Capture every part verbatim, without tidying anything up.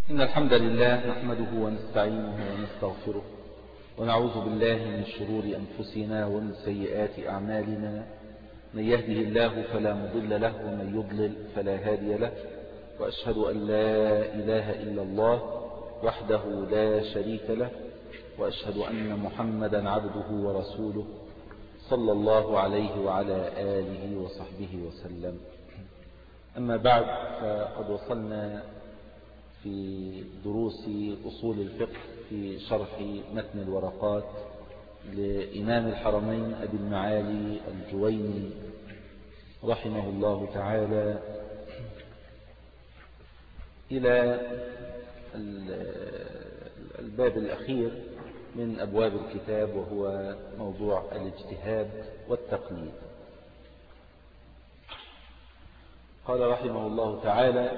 إن الحمد لله نحمده ونستعينه ونستغفره ونعوذ بالله من شرور أنفسنا ومن سيئات أعمالنا. من يهده الله فلا مضل له ومن يضلل فلا هادي له، وأشهد أن لا إله إلا الله وحده لا شريك له، وأشهد أن محمدا عبده ورسوله صلى الله عليه وعلى آله وصحبه وسلم. أما بعد، فقد وصلنا في دروس أصول الفقه في شرح متن الورقات لإمام الحرمين أبي المعالي الجويني رحمه الله تعالى إلى الباب الأخير من أبواب الكتاب، وهو موضوع الاجتهاد والتقليد. قال رحمه الله تعالى: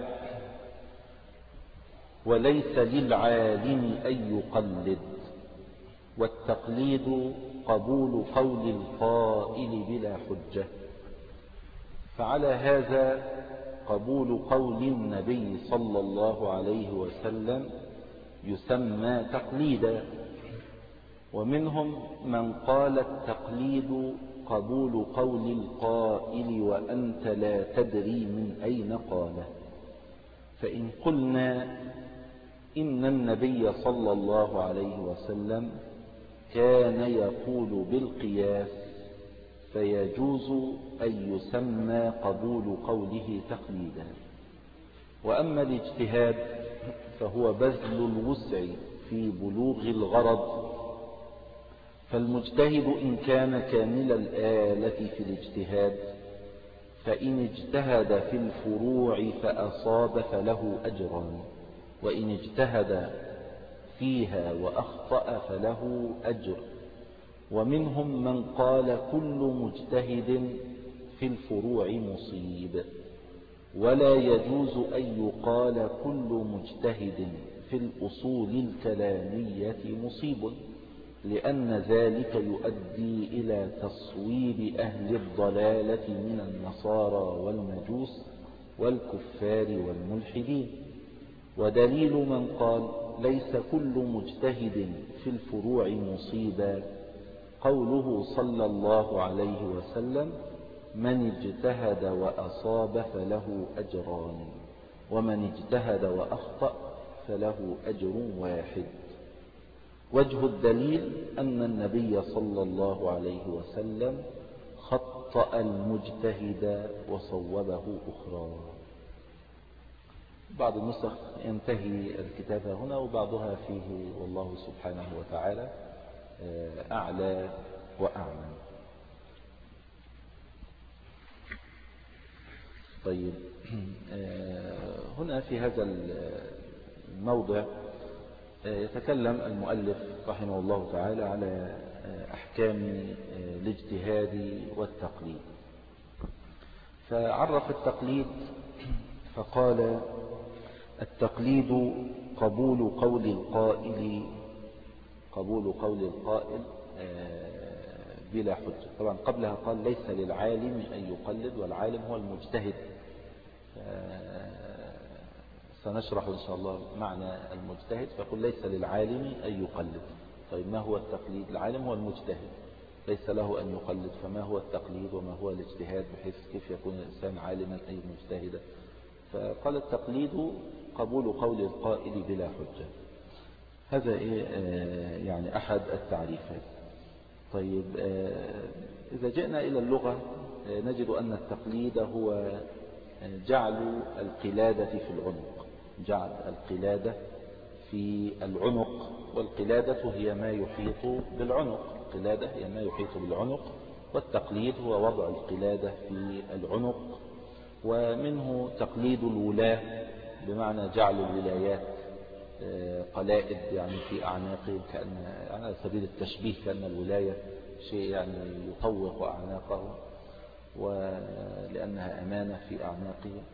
وليس للعالم أن يقلد، والتقليد قبول قول القائل بلا حجة. فعلى هذا قبول قول النبي صلى الله عليه وسلم يسمى تقليدا. ومنهم من قال التقليد قبول قول القائل وأنت لا تدري من أين قاله. فإن قلنا إن النبي صلى الله عليه وسلم كان يقول بالقياس، فيجوز أن يسمى قبول قوله تقليدا. وأما الاجتهاد فهو بذل الوسع في بلوغ الغرض، فالمجتهد إن كان كامل الآلة في الاجتهاد، فإن اجتهد في الفروع فأصاب فله أجران، وإن اجتهد فيها وأخطأ فله أجر. ومنهم من قال كل مجتهد في الفروع مصيب، ولا يجوز أن يقال كل مجتهد في الأصول الكلامية مصيب، لأن ذلك يؤدي إلى تصويب أهل الضلالة من النصارى والمجوس والكفار والملحدين. ودليل من قال ليس كل مجتهد في الفروع مصيبا قوله صلى الله عليه وسلم: من اجتهد وأصاب فله أجران، ومن اجتهد وأخطأ فله أجر واحد. وجه الدليل أن النبي صلى الله عليه وسلم خطأ المجتهد وصوبه أخرى. بعض النسخ ينتهي الكتاب هنا، وبعضها فيه والله سبحانه وتعالى أعلى وأعلم. طيب، هنا في هذا الموضع يتكلم المؤلف رحمه الله تعالى على أحكام الاجتهاد والتقليد. فعرف التقليد فقال: التقليد قبول قول القائل قبول قول القائل بلا حجة. طبعا قبلها قال: ليس للعالم أن يقلد، والعالم هو المجتهد. سنشرح إن شاء الله معنى المجتهد. فيقول: ليس للعالم أن يقلد. طيب، ما هو التقليد؟ العالم هو المجتهد، ليس له أن يقلد، فما هو التقليد وما هو الاجتهاد، بحيث كيف يكون الإنسان عالما أي مجتهدا؟ فقال: التقليد قبول قول القائل بلا حجة. هذا إيه؟ آه يعني أحد التعريفات. طيب، آه إذا جئنا إلى اللغة آه نجد أن التقليد هو جعل القلادة في العنق، جعل القلادة في العنق. والقلادة هي ما يحيط بالعنق، القلادة هي ما يحيط بالعنق، والتقليد هو وضع القلادة في العنق. ومنه تقليد الولاة، بمعنى جعل الولايات قلائد يعني في أعناقهم، كأن على سبيل التشبيه كأن الولاية شيء يعني يطوق أعناقهم، ولأنها أمانة في أعناقهم.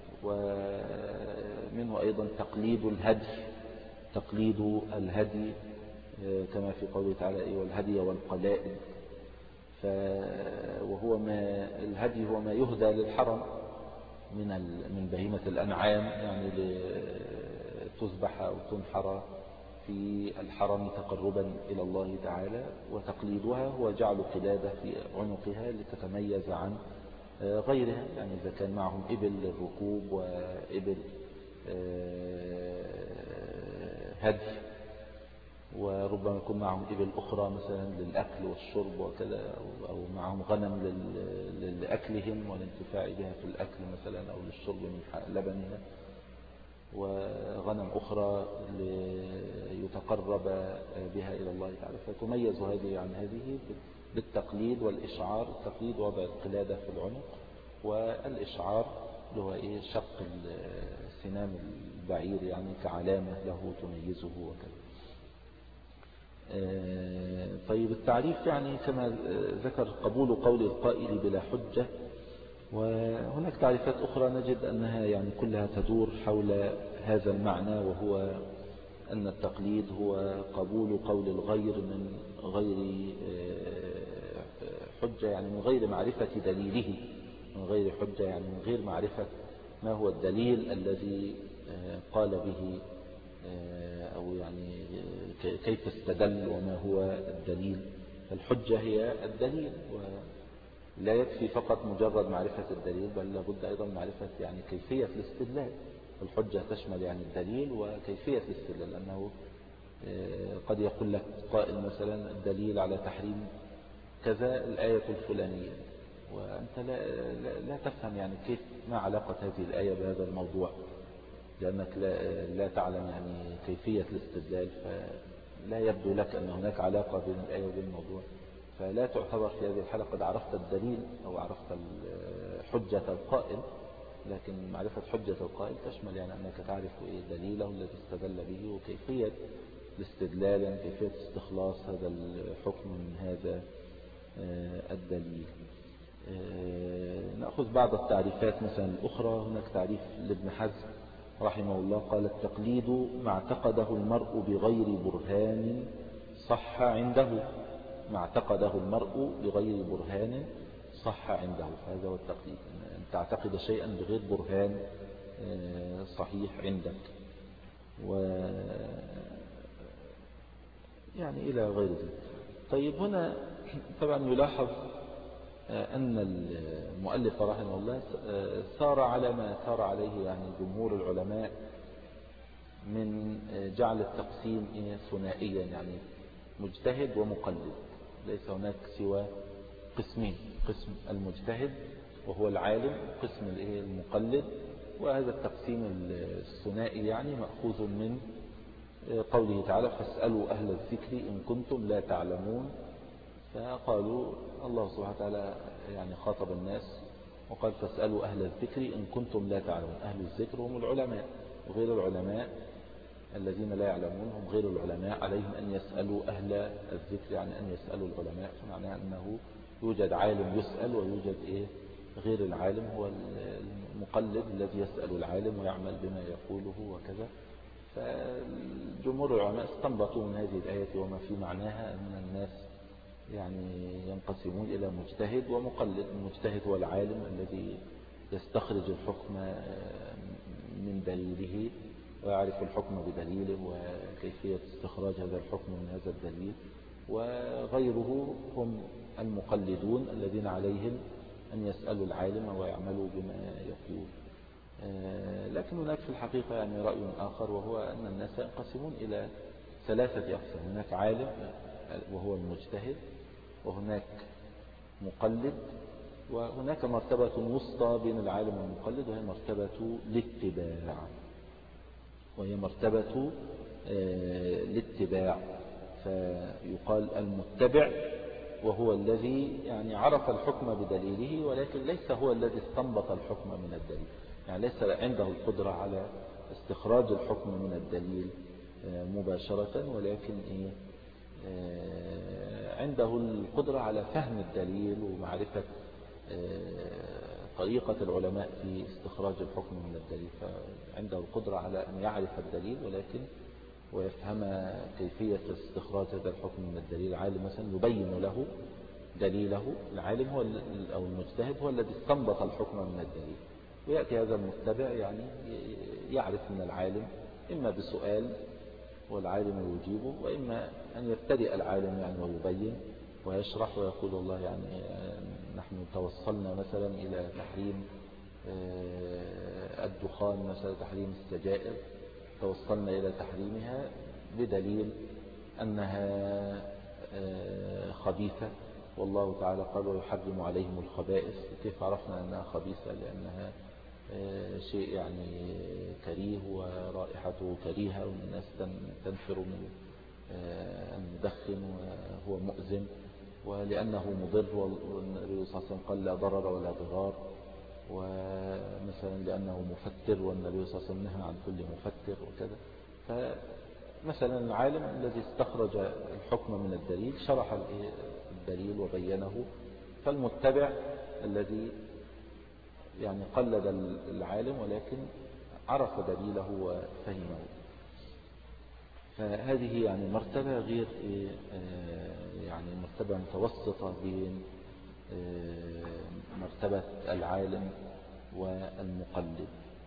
ومنه أيضا تقليد الهدي، تقليد الهدي كما في قوله تعالى: والهدي والقلائد. وهو ما الهدي هو ما يهدى للحرم من من بهيمة الأنعام، يعني تذبح أو تنحر في الحرم تقربا إلى الله تعالى، وتقليدها هو جعل قلادة في عنقها لتتميز عن غيرها. يعني إذا كان معهم إبل للركوب وإبل هدي، وربما يكون معهم إبل أخرى مثلا للأكل والشرب وكذا، أو معهم غنم لأكلهم والانتفاع بها في الأكل مثلا أو للشرب من لبنها، وغنم أخرى ليتقرب بها إلى الله تعالى. فتميز هذه عن هذه بالتقليد والإشعار. التقليد وضع القلادة في العنق، والإشعار اللي هو إيه شق سنام البعير يعني كعلامة له تميزه وكذا. طيب التعريف يعني كما ذكر قبول قول القائل بلا حجة. وهناك تعريفات أخرى نجد أنها يعني كلها تدور حول هذا المعنى، وهو أن التقليد هو قبول قول الغير من غير حجة، يعني من غير معرفة دليله، من غير حجة يعني من غير معرفة ما هو الدليل الذي قال به، أو يعني كيف استدل وما هو الدليل. فالحجة هي الدليل، ولا يكفي فقط مجرد معرفة الدليل، بل لابد أيضا معرفة يعني كيفية الاستدلال. الحجة تشمل يعني الدليل وكيفية الاستدلال، لأنه قد يقول لك قائل مثلا الدليل على تحريم كذا الآية الفلانية، وأنت لا, لا, لا تفهم يعني كيف ما علاقة هذه الآية بهذا الموضوع، لأنك لا, لا تعلم يعني كيفية الاستدلال، فلا يبدو لك أن هناك علاقة بين الآية وبين الموضوع، فلا تعتبر في هذه الحالة قد عرفت الدليل أو عرفت حجة القائل. لكن معرفة حجة القائل تشمل يعني أنك تعرف إيه دليله الذي استدل به، وكيفية الاستدلال يعني كيفية استخلاص هذا الحكم من هذا الدليل. نأخذ بعض التعريفات مثلا الأخرى. هناك تعريف لابن حزم رحمه الله قال: التقليد ما اعتقده المرء بغير برهان صح عنده. ما اعتقده المرء بغير برهان صح عنده، فهذا هو التقليد، أن تعتقد شيئا بغير برهان صحيح عندك، و يعني إلى غير ذلك. طيب هنا طبعا يلاحظ أن المؤلف رحمه الله سار على ما سار عليه يعني جمهور العلماء من جعل التقسيم ثنائيا، يعني مجتهد ومقلد، ليس هناك سوى قسمين: قسم المجتهد وهو العالم، قسم المقلد. وهذا التقسيم الثنائي يعني مأخوذ من قوله تعالى: فاسألوا أهل الذكر إن كنتم لا تعلمون. فقالوا الله سبحانه وتعالى يعني خاطب الناس وقال: فاسألوا أهل الذكر إن كنتم لا تعلمون. أهل الذكر هم العلماء، وغير العلماء الذين لا يعلمون هم غير العلماء، عليهم أن يسألوا أهل الذكر، يعني أن يسألوا العلماء. فمعنى أنه يوجد عالم يسأل، ويوجد إيه غير العالم هو المقلد الذي يسأل العالم ويعمل بما يقوله وكذا. فجمهور العلماء استنبطوا من هذه الآية وما في معناها أن الناس يعني ينقسمون إلى مجتهد ومقلد. المجتهد هو العالم الذي يستخرج الحكم من دليله ويعرف الحكم بدليله وكيفية استخراج هذا الحكم من هذا الدليل. وغيره هم المقلدون الذين عليهم أن يسألوا العالم ويعملوا بما يقول. لكن هناك في الحقيقة يعني رأي آخر، وهو أن الناس ينقسمون إلى ثلاثة أقسام: هناك عالم وهو المجتهد، وهناك مقلد، وهناك مرتبة وسطى بين العالم والمقلد، وهي مرتبة الاتباع وهي مرتبة الاتباع. فيقال المتبع وهو الذي يعني عرف الحكم بدليله، ولكن ليس هو الذي استنبط الحكم من الدليل، يعني ليس عنده القدرة على استخراج الحكم من الدليل مباشرة، ولكن إيه عنده القدرة على فهم الدليل ومعرفة طريقة العلماء في استخراج الحكم من الدليل. فعنده القدرة على أن يعرف الدليل ولكن ويفهم كيفية استخراج هذا الحكم من الدليل. عالم مثلا يبين له دليله، العالم هو أو المجتهد هو الذي استنبط الحكم من الدليل، ويأتي هذا المتبع يعني يعرف من العالم إما بسؤال والعالم يجيبه، وإما أن يبتدئ العالم يعني ويبين ويشرح ويقول والله يعني نحن توصلنا مثلا إلى تحريم الدخان مثلا، تحريم السجائر، توصلنا إلى تحريمها بدليل أنها خبيثة، والله تعالى قال ويحرم عليهم الخبائث. كيف عرفنا أنها خبيثة؟ لأنها شيء يعني كريه ورائحته كريهة والناس تنفر من المدخن وهو مؤذن، ولأنه مضر، والنبي صلى الله عليه وسلم قال لا ضرر ولا ضرار، ومثلا لأنه مفتر والنبي صلى الله عليه وسلم نهى عن كل مفتر وكذا. فمثلا العالم الذي استخرج الحكم من الدليل شرح الدليل وبينه، فالمتبع الذي يعني قلد العالم ولكن عرف دليله وفهمه. فهذه يعني مرتبة غير يعني مرتبة متوسطة بين مرتبة العالم والمقلد.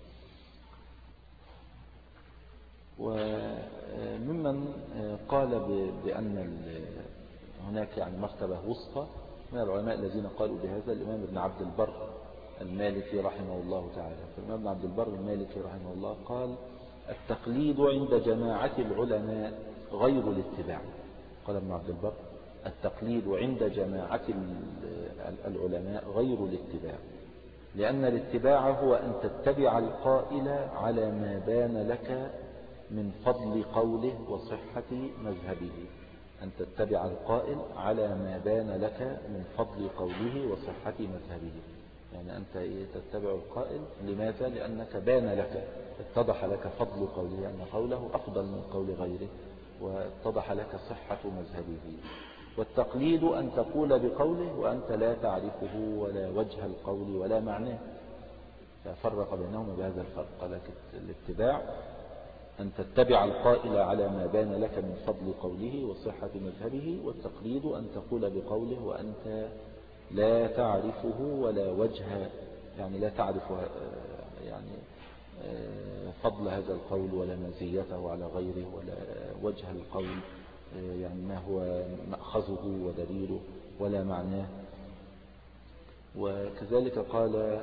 وممن قال بأن هناك يعني مرتبة وسطى من العلماء الذين قالوا بهذا الإمام ابن عبد البر المالكي رحمه الله تعالى. فالإمام ابن عبد البر المالكي رحمه الله قال التقليد عند جماعة العلماء غير الاتباع. قال ابن عبد البر التقليد عند جماعة العلماء غير الاتباع، لأن الاتباع هو أن تتبع القائل على ما بان لك من فضل قوله وصحة مذهبه. أن تتبع القائل على ما بان لك من فضل قوله وصحة مذهبه، يعني أنت تتبع القائل لماذا؟ لأنك بان لك، اتضح لك فضل قوله، أن قوله أفضل من قول غيره، واتضح لك صحة مذهبه. والتقليد أن تقول بقوله وأنت لا تعرفه ولا وجه القول ولا معناه، ففرق بينهما بهذا الفرق. قال الاتباع أن تتبع القائل على ما بان لك من فضل قوله وصحة مذهبه، والتقليد أن تقول بقوله وأنت لا تعرفه ولا وجه، يعني لا تعرف يعني فضل هذا القول ولا مزيته على غيره ولا وجه القول، يعني ما هو مأخذه ودليله ولا معناه. وكذلك قال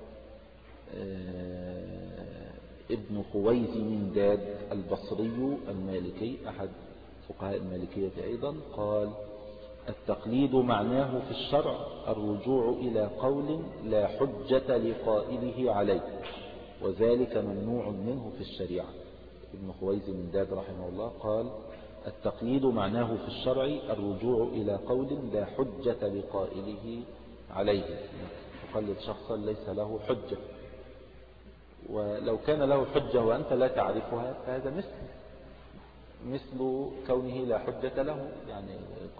ابن خويز من داد البصري المالكي أحد فقهاء المالكية أيضا، قال التقليد معناه في الشرع الرجوع إلى قول لا حجة لقائله عليه، وذلك ممنوع منه في الشريعة. ابن خويز من داد رحمه الله قال التقليد معناه في الشرع الرجوع إلى قول لا حجة لقائله عليه، تقلد شخصا ليس له حجة، ولو كان له حجة وأنت لا تعرفها فهذا مثل مثل كونه لا حجة له. يعني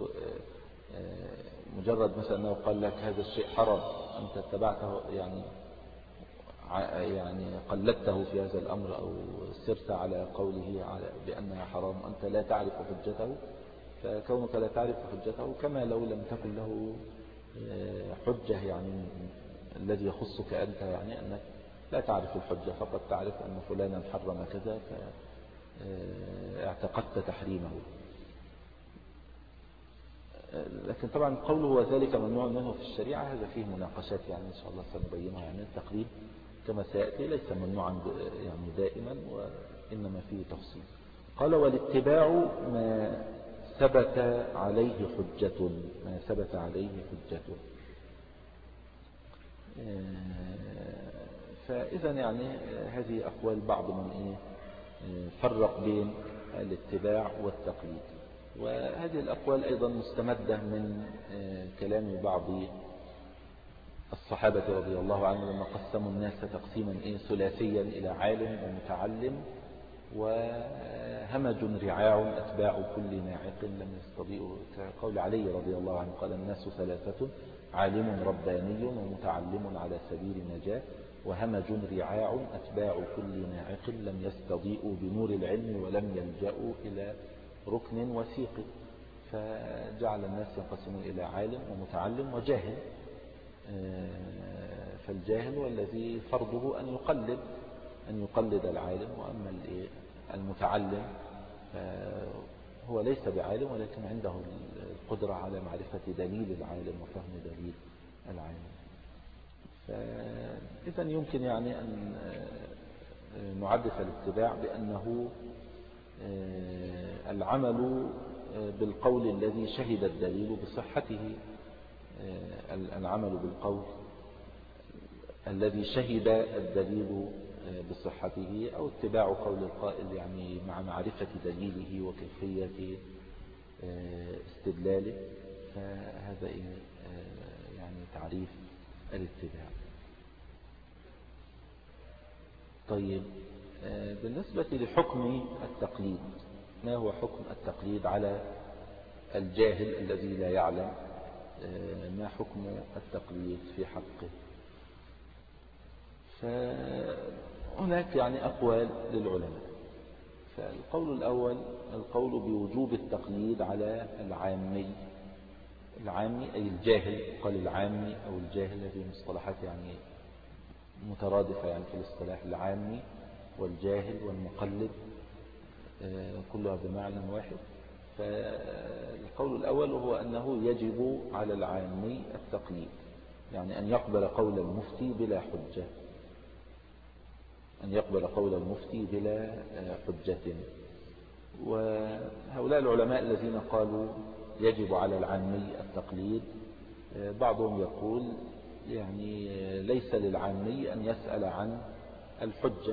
مجرد مثلا أنه قال لك هذا الشيء حرام، أنت اتبعته يعني يعني قلدته في هذا الأمر أو سرت على قوله على بأنها حرام، أنت لا تعرف حجته، فكونك لا تعرف حجته كما لو لم تكن له حجة، يعني الذي يخصك أنت يعني أنك لا تعرف الحجة، فقط تعرف أن فلانا حرم كذا فاعتقدت تحريمه. لكن طبعا قوله وذلك ممنوع منه في الشريعة هذا فيه مناقشات، يعني إن شاء الله سنبينها. يعني التقليد كما سيأتي ليس ممنوعا يعني دائما، وإنما فيه تفصيل. قال والاتباع ما ثبت عليه حجة، ما ثبت عليه حجة. فإذا يعني هذه أقوال بعض من إيه فرق بين الاتباع والتقليد، وهذه الأقوال أيضا مستمدة من كلام بعض الصحابة رضي الله عنهم لما قسموا الناس تقسيما إيه ثلاثيا إلى عالم ومتعلم وهمج رعاع أتباع كل ناعق لم يستطيعوا، كقول علي رضي الله عنه قال الناس ثلاثة عالم رباني ومتعلم على سبيل النجاة وهمج رعاع أتباع كل ناعق لم يستضيئوا بنور العلم ولم يلجأوا إلى ركن وثيق. فجعل الناس ينقسمون إلى عالم ومتعلم وجاهل، فالجاهل هو الذي فرضه أن يقلد أن يقلد العالم، وأما المتعلم هو ليس بعالم ولكن عنده القدرة على معرفة دليل العالم وفهم دليل العالم. فإذا يمكن يعني أن نعرف الاتباع بأنه العمل بالقول الذي شهد الدليل بصحته، العمل بالقول الذي شهد الدليل بصحته، أو اتباع قول القائل يعني مع معرفة دليله وكيفية استدلاله. فهذا يعني تعريف الاتباع. طيب، بالنسبة لحكم التقليد، ما هو حكم التقليد على الجاهل الذي لا يعلم؟ ما حكم التقليد في حقه؟ فهناك يعني أقوال للعلماء. فالقول الأول القول بوجوب التقليد على العامي. العامي أي الجاهل، قال العامي أو الجاهل، هذه مصطلحات يعني مترادفة يعني في الاصطلاح، العامي والجاهل والمقلد كلها بمعنى واحد. فالقول الأول هو أنه يجب على العامي التقليد، يعني أن يقبل قول المفتي بلا حجة، أن يقبل قول المفتي بلا حجة. وهؤلاء العلماء الذين قالوا يجب على العامي التقليد، بعضهم يقول يعني ليس للعامي أن يسأل عن الحجة،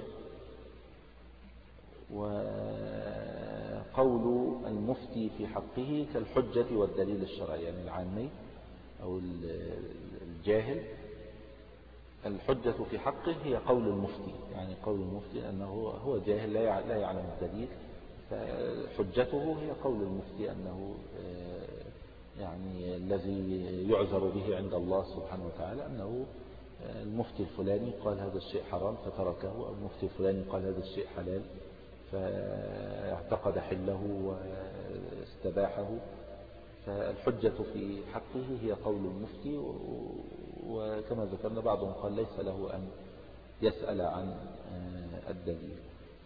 وقول المفتي في حقه كالحجة والدليل الشرعي. يعني العامي أو الجاهل الحجة في حقه هي قول المفتي، يعني قول المفتي أنه هو جاهل لا يعلم الدليل، فحجته هي قول المفتي أنه يعني الذي يعذر به عند الله سبحانه وتعالى، أنه المفتي الفلاني قال هذا الشيء حرام فتركه، أو المفتي الفلاني قال هذا الشيء حلال فاعتقد حله واستباحه. فالحجة في حقه هي قول المفتي، وكما ذكرنا بعضهم قال ليس له أن يسأل عن الدليل.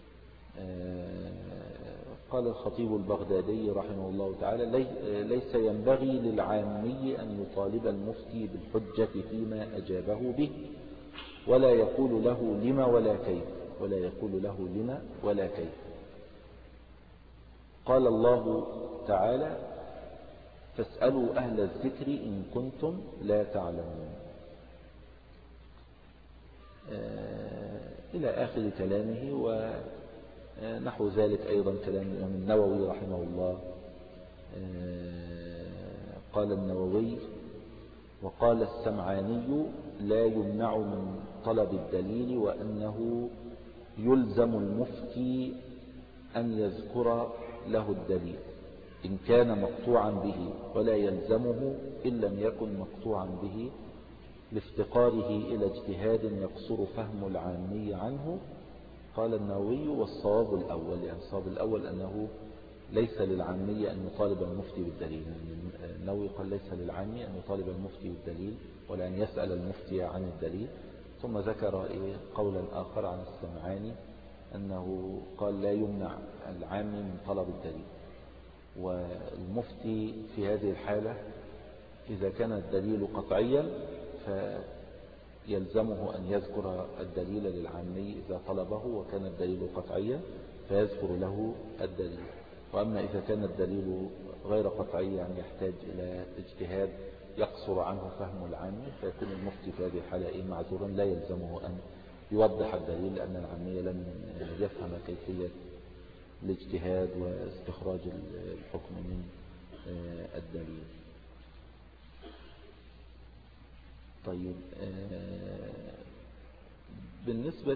قال الخطيب البغدادي رحمه الله تعالى: ليس ينبغي للعامي أن يطالب المفتي بالحجة فيما أجابه به، ولا يقول له لما ولا كيف، ولا يقول له لما ولا كيف. قال الله تعالى: فاسألوا أهل الذكر إن كنتم لا تعلمون، إلى آخر كلامه. ونحو ذلك أيضا كلام الإمام النووي رحمه الله. قال النووي: وقال السمعاني: لا يمنع من طلب الدليل، وأنه يلزم المفتي أن يذكر له الدليل إن كان مقطوعا به، ولا يلزمه إن لم يكن مقطوعا به، لافتقاره إلى اجتهاد يقصر فهم العامي عنه. قال النووي: والصواب الأول، يعني الصواب الأول أنه ليس للعامي أن يطالب المفتي بالدليل. يعني النووي قال ليس للعامي أن يطالب المفتي بالدليل ولا أن يسأل المفتي عن الدليل. ثم ذكر قولا آخر عن السمعاني أنه قال لا يمنع العامي من طلب الدليل، والمفتي في هذه الحالة إذا كان الدليل قطعيا فيلزمه أن يذكر الدليل للعامي إذا طلبه، وكان الدليل قطعيا فيذكر له الدليل. وأما إذا كان الدليل غير قطعي، يعني يحتاج إلى اجتهاد يقصر عنه فهم العامي، فيكون المفتي في هذه الحالة معذورا لا يلزمه أن يوضح الدليل، لأن العامي لم يفهم كيفية الاجتهاد واستخراج الحكم من الدليل. طيب، بالنسبة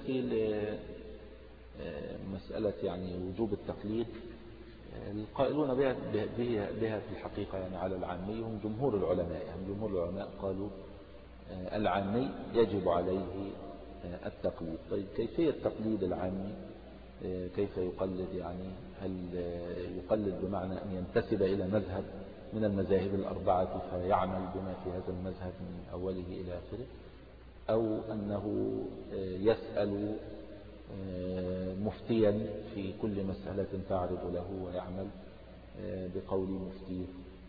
لمسألة يعني وجوب التقليد، القائلون بها, بها في الحقيقة يعني على العامي هم جمهور العلماء. يعني جمهور العلماء قالوا العامي يجب عليه التقليد. طيب، كيفية تقليد العامي؟ كيف يقلد؟ يعني هل يقلد بمعنى أن ينتسب إلى مذهب من المذاهب الأربعة فيعمل بما في هذا المذهب من أوله إلى آخره، أو أنه يسأل مفتيا في كل مسألة تعرض له ويعمل بقول مفتيه.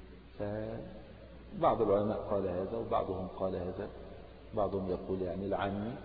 فبعض العلماء قال هذا وبعضهم قال هذا. بعضهم يقول يعني العامي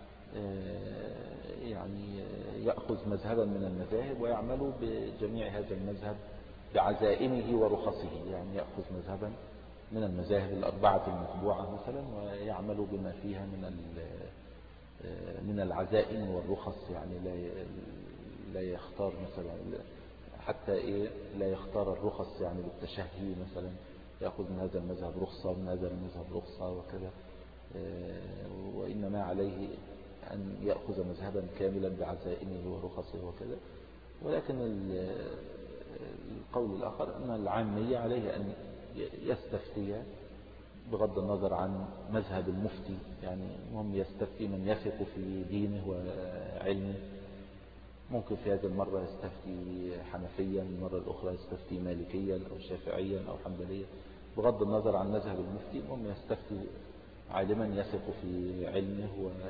يعني يأخذ مذهبا من المذاهب ويعمل بجميع هذا المذهب بعزائمه ورخصه، يعني يأخذ مذهبا من المذاهب الأربعة المتبوعة مثلا ويعمل بما فيها من من العزائم والرخص، يعني لا لا يختار مثلا حتى إيه لا يختار الرخص يعني بالتشهي مثلا، يأخذ من هذا المذهب رخصة ومن هذا المذهب رخصة وكذا، وإنما عليه أن يأخذ مذهبا كاملا بعزائمه ورخصه وكذا. ولكن القول الآخر أن العامية عليه أن يستفتي بغض النظر عن مذهب المفتي، يعني هم يستفتي من يثق في دينه وعلمه. ممكن في هذه المرة يستفتي حنفيا، المرة الأخرى يستفتي مالكيا أو شافعيا أو حنبليا، بغض النظر عن مذهب المفتي. هم يستفتي عالما يثق في علمه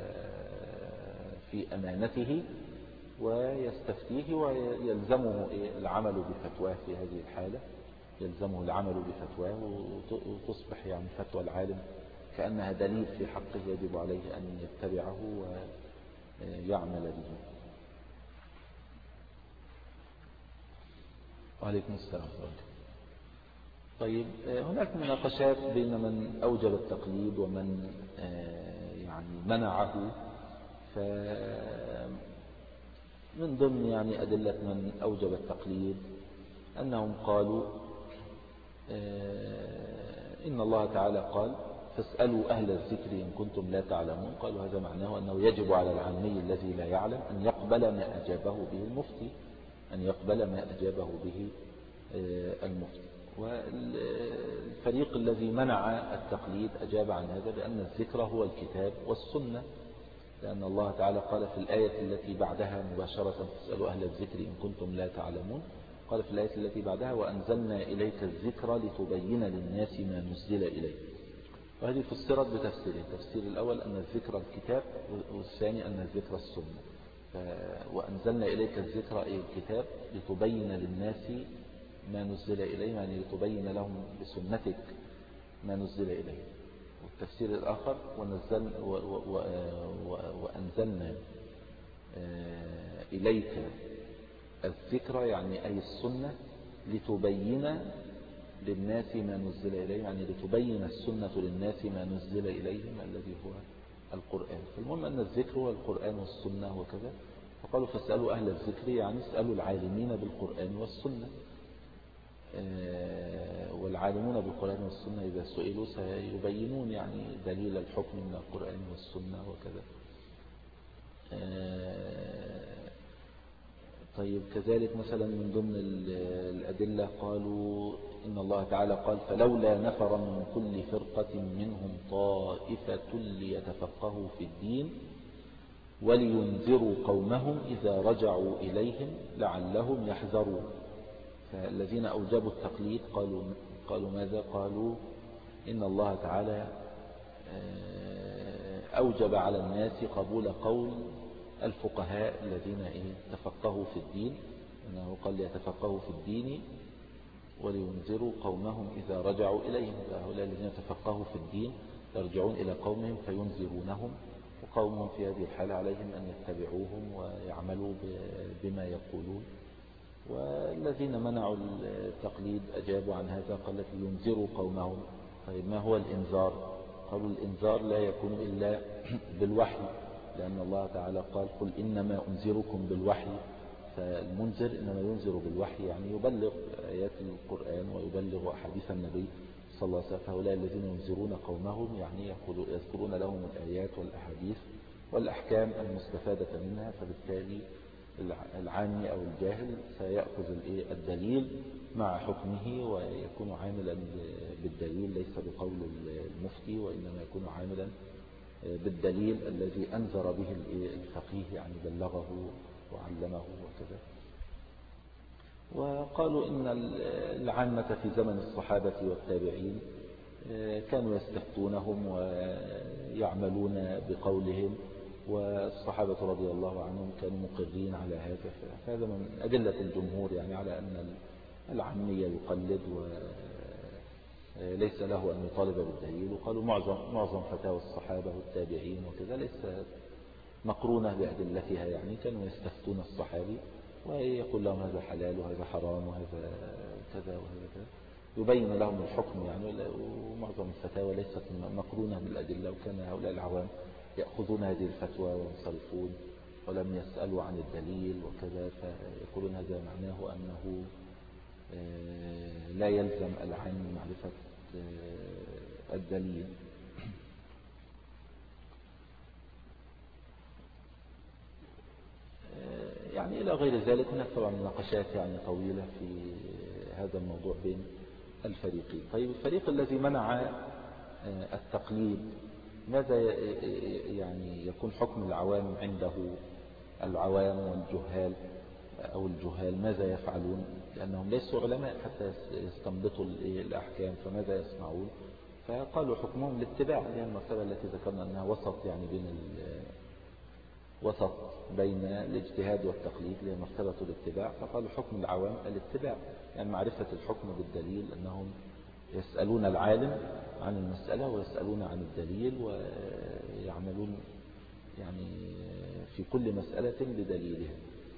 وفي أمانته ويستفتيه ويلزمه العمل بفتواه في هذه الحالة، يلزمه العمل بفتواه وتصبح يعني فتوى العالم كأنها دليل في حقه يجب عليه أن يتبعه ويعمل به. وعليكم السلام. طيب هناك مناقشات بين من أوجب التقليد ومن يعني منعه. فمن ضمن يعني أدلة من أوجب التقليد أنهم قالوا إن الله تعالى قال فاسألوا أهل الذكر إن كنتم لا تعلمون. قالوا هذا معناه أنه يجب على العامي الذي لا يعلم أن يقبل ما أجابه به المفتي، أن يقبل ما أجابه به المفتي. والفريق الذي منع التقليد أجاب عن هذا بأن الذكر هو الكتاب والسنة، لأن الله تعالى قال في الآية التي بعدها مباشرة فاسألوا أهل الذكر إن كنتم لا تعلمون، قال في الآية التي بعدها وأنزلنا إليك الذكر لتبين للناس ما نزل إليه. وهذه فسرت بتفسيرين، التفسير الأول أن الذكر الكتاب، والثاني أن الذكر السنة. وأنزلنا إليك الذكر أي الكتاب لتبين للناس ما نزل إليه، يعني لتبين لهم بسنتك ما نزل إليه. والتفسير الآخر ونزل و و و وأنزلنا إليك الذكر يعني أي السنة لتبين للناس ما نزل إليه، يعني لتبين السنة للناس ما نزل إليهم الذي هو القرآن. فالمهم أن الذكر هو القرآن والسنة وكذا. فقالوا فاسألوا أهل الذكر يعني اسألوا العالمين بالقرآن والسنة، والعالمون بالقرآن والسنة إذا سئلوا سيبينون يعني دليل الحكم من القرآن والسنة وكذا. طيب كذلك مثلا من ضمن الأدلة قالوا إن الله تعالى قال فلولا نفر من كل فرقة منهم طائفة ليتفقهوا في الدين ولينذروا قومهم إذا رجعوا إليهم لعلهم يحذرون. فالذين أوجبوا التقليد قالوا, قالوا ماذا؟ قالوا إن الله تعالى أوجب على الناس قبول قول الفقهاء الذين تفقهوا في الدين، أنه قال يتفقهوا في الدين ولينذروا قومهم إذا رجعوا إليهم. فهؤلاء الذين تفقهوا في الدين يرجعون إلى قومهم فينذرونهم، وقومهم في هذه الحالة عليهم أن يتبعوهم ويعملوا بما يقولون. والذين منعوا التقليد أجابوا عن هذا، قال لك ينذروا قومهم. طيب ما هو الإنذار؟ قالوا الإنذار لا يكون إلا بالوحي، لأن الله تعالى قال قل إنما أنذركم بالوحي. فالمنذر إنما ينذر بالوحي، يعني يبلغ آيات القرآن ويبلغ أحاديث النبي صلى الله عليه وسلم. فهؤلاء الذين ينذرون قومهم يعني يذكرون لهم الآيات والأحاديث والأحكام المستفادة منها. فبالتالي العامي أو الجاهل سيأخذ الدليل مع حكمه ويكون عاملا بالدليل ليس بقول المفتي، وإنما يكون عاملا بالدليل الذي أنذر به الفقيه، يعني بلغه وعلمه وكذا. وقالوا إن العامة في زمن الصحابة والتابعين كانوا يستفتونهم ويعملون بقولهم والصحابة رضي الله عنهم كانوا مقرين على هذا. فهذا من أدلة الجمهور يعني على أن العامية يقلد وليس له أن يطالب بالدليل. وقالوا معظم, معظم فتاوى الصحابة والتابعين وكذا ليس مقرونة بأدلتها، يعني كانوا يستفتون الصحابي ويقول لهم هذا حلال وهذا حرام وهذا كذا وهذا كذا، يبين لهم الحكم يعني. ومعظم الفتاوى ليست مقرونة بالأدلة، وكان هؤلاء العوام يأخذون هذه الفتوى وينصرفون ولم يسألوا عن الدليل وكذا، فيقولون هذا معناه أنه لا يلزم العام معرفة الدليل. يعني إلى غير ذلك. هناك طبعا مناقشات يعني طويلة في هذا الموضوع بين الفريقين. طيب الفريق الذي منع التقليد ماذا يعني يكون حكم العوام عنده؟ العوام والجهال أو الجهال ماذا يفعلون؟ لأنهم ليسوا علماء حتى يستنبطوا الأحكام، فماذا يصنعون؟ فقالوا حكمهم الاتباع، لأن المرتبة التي ذكرنا أنها وسط يعني بين وسط بين الاجتهاد والتقليد اللي هي مرتبة الاتباع. فقالوا حكم العوام الاتباع، يعني معرفة الحكم بالدليل، أنهم يسألون العالم عن المسألة ويسألون عن الدليل ويعملون يعني في كل مسألة بدليلها.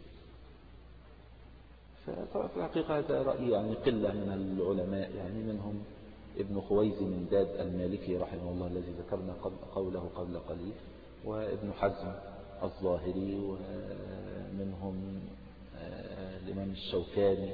فطبعا في الحقيقة هذا رأي يعني قلة من العلماء، يعني منهم ابن خويز من داد المالكي رحمه الله الذي ذكرنا قوله قبل قليل، وابن حزم الظاهري، ومنهم الإمام الشوكاني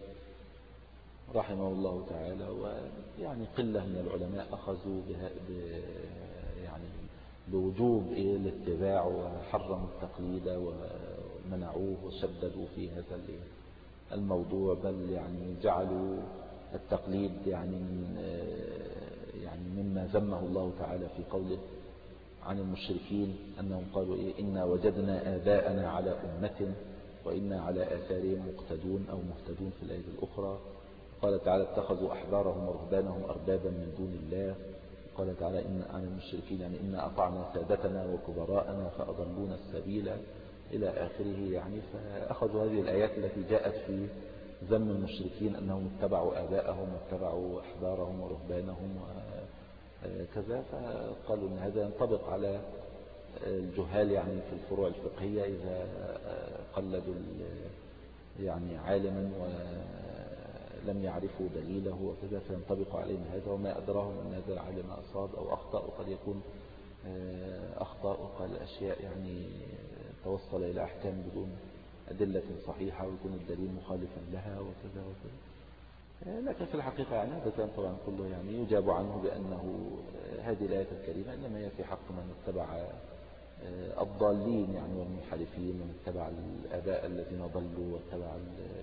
رحمه الله تعالى. ويعني قلة من العلماء أخذوا بها يعني بوجوب الاتباع وحرموا التقليد ومنعوه وشددوا في هذا الموضوع، بل يعني جعلوا التقليد يعني يعني مما ذمه الله تعالى في قوله عن المشركين أنهم قالوا إيه إنا وجدنا آباءنا على أمة وإنا على آثارهم مقتدون أو مهتدون في الآية الأخرى. قال تعالى اتخذوا أحبارهم ورهبانهم أربابا من دون الله. قال تعالى إن عن المشركين يعني إنا أطعنا سادتنا وكبراءنا فأضلونا السبيل إلى آخره. يعني فأخذوا هذه الآيات التي جاءت في ذم المشركين أنهم اتبعوا آباءهم واتبعوا أحبارهم ورهبانهم وكذا، فقالوا أن هذا ينطبق على الجهال يعني في الفروع الفقهية إذا قلدوا يعني عالما ولم يعرفوا دليله وكذا فينطبق عليهم هذا، وما أدراهم أن هذا العالم أصاب أو أخطأ، وقد يكون أخطأ وقال أشياء يعني توصل إلى أحكام بدون أدلة صحيحة ويكون الدليل مخالفا لها وكذا وكذا. لكن في الحقيقة يعني هذا كان طبعا كله يعني يجاب عنه بأنه هذه الآية الكريمة إنما هي في حق من اتبع الضالين يعني والمنحرفين، ومن اتبع الآباء الذين ضلوا واتبع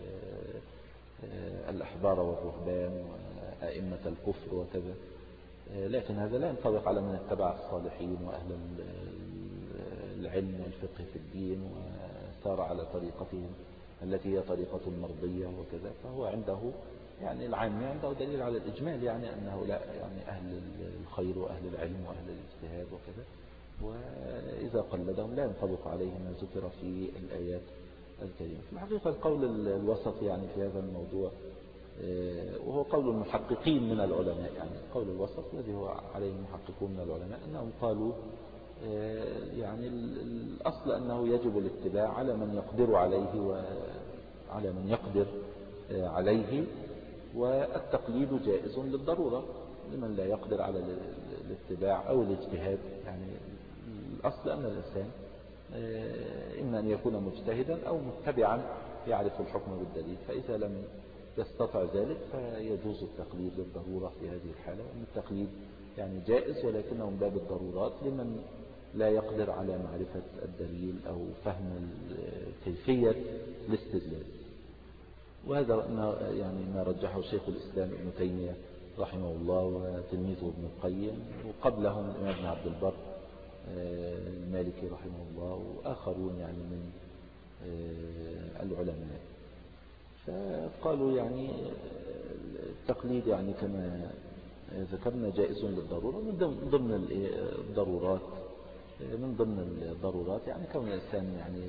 الأحبار والرهبان وأئمة الكفر وكذا. لكن هذا لا ينطبق على من اتبع الصالحين وأهل العلم والفقه في الدين وسار على طريقتهم التي هي طريقة مرضية وكذا. فهو عنده يعني العام عنده دليل على الإجمال يعني أن هؤلاء يعني أهل الخير وأهل العلم وأهل الاجتهاد وكذا، وإذا قلدهم لا ينطبق عليه ما ذكر في الآيات الكريمة. في الحقيقة القول الوسط يعني في هذا الموضوع وهو قول المحققين من العلماء، يعني القول الوسط الذي هو عليه المحققون من العلماء أنهم قالوا يعني الأصل أنه يجب الاتباع على من يقدر عليه وعلى من يقدر عليه، والتقليد جائز للضرورة لمن لا يقدر على الاتباع أو الاجتهاد. يعني الأصل أن الإنسان إما أن يكون مجتهدا أو متبعا يعرف الحكم بالدليل، فإذا لم يستطع ذلك فيجوز التقليد للضرورة في هذه الحالة. وأن التقليد يعني جائز ولكنه من باب الضرورات لمن لا يقدر على معرفة الدليل أو فهم كيفية الاستدلال. وهذا يعني ما رجحه شيخ الإسلام ابن تيمية رحمه الله وتلميذه ابن القيم، وقبلهم الإمام ابن عبد البر المالكي رحمه الله وآخرون يعني من العلماء. فقالوا يعني التقليد يعني كما ذكرنا جائز للضرورة من ضمن الضرورات من ضمن الضرورات يعني كون الإنسان يعني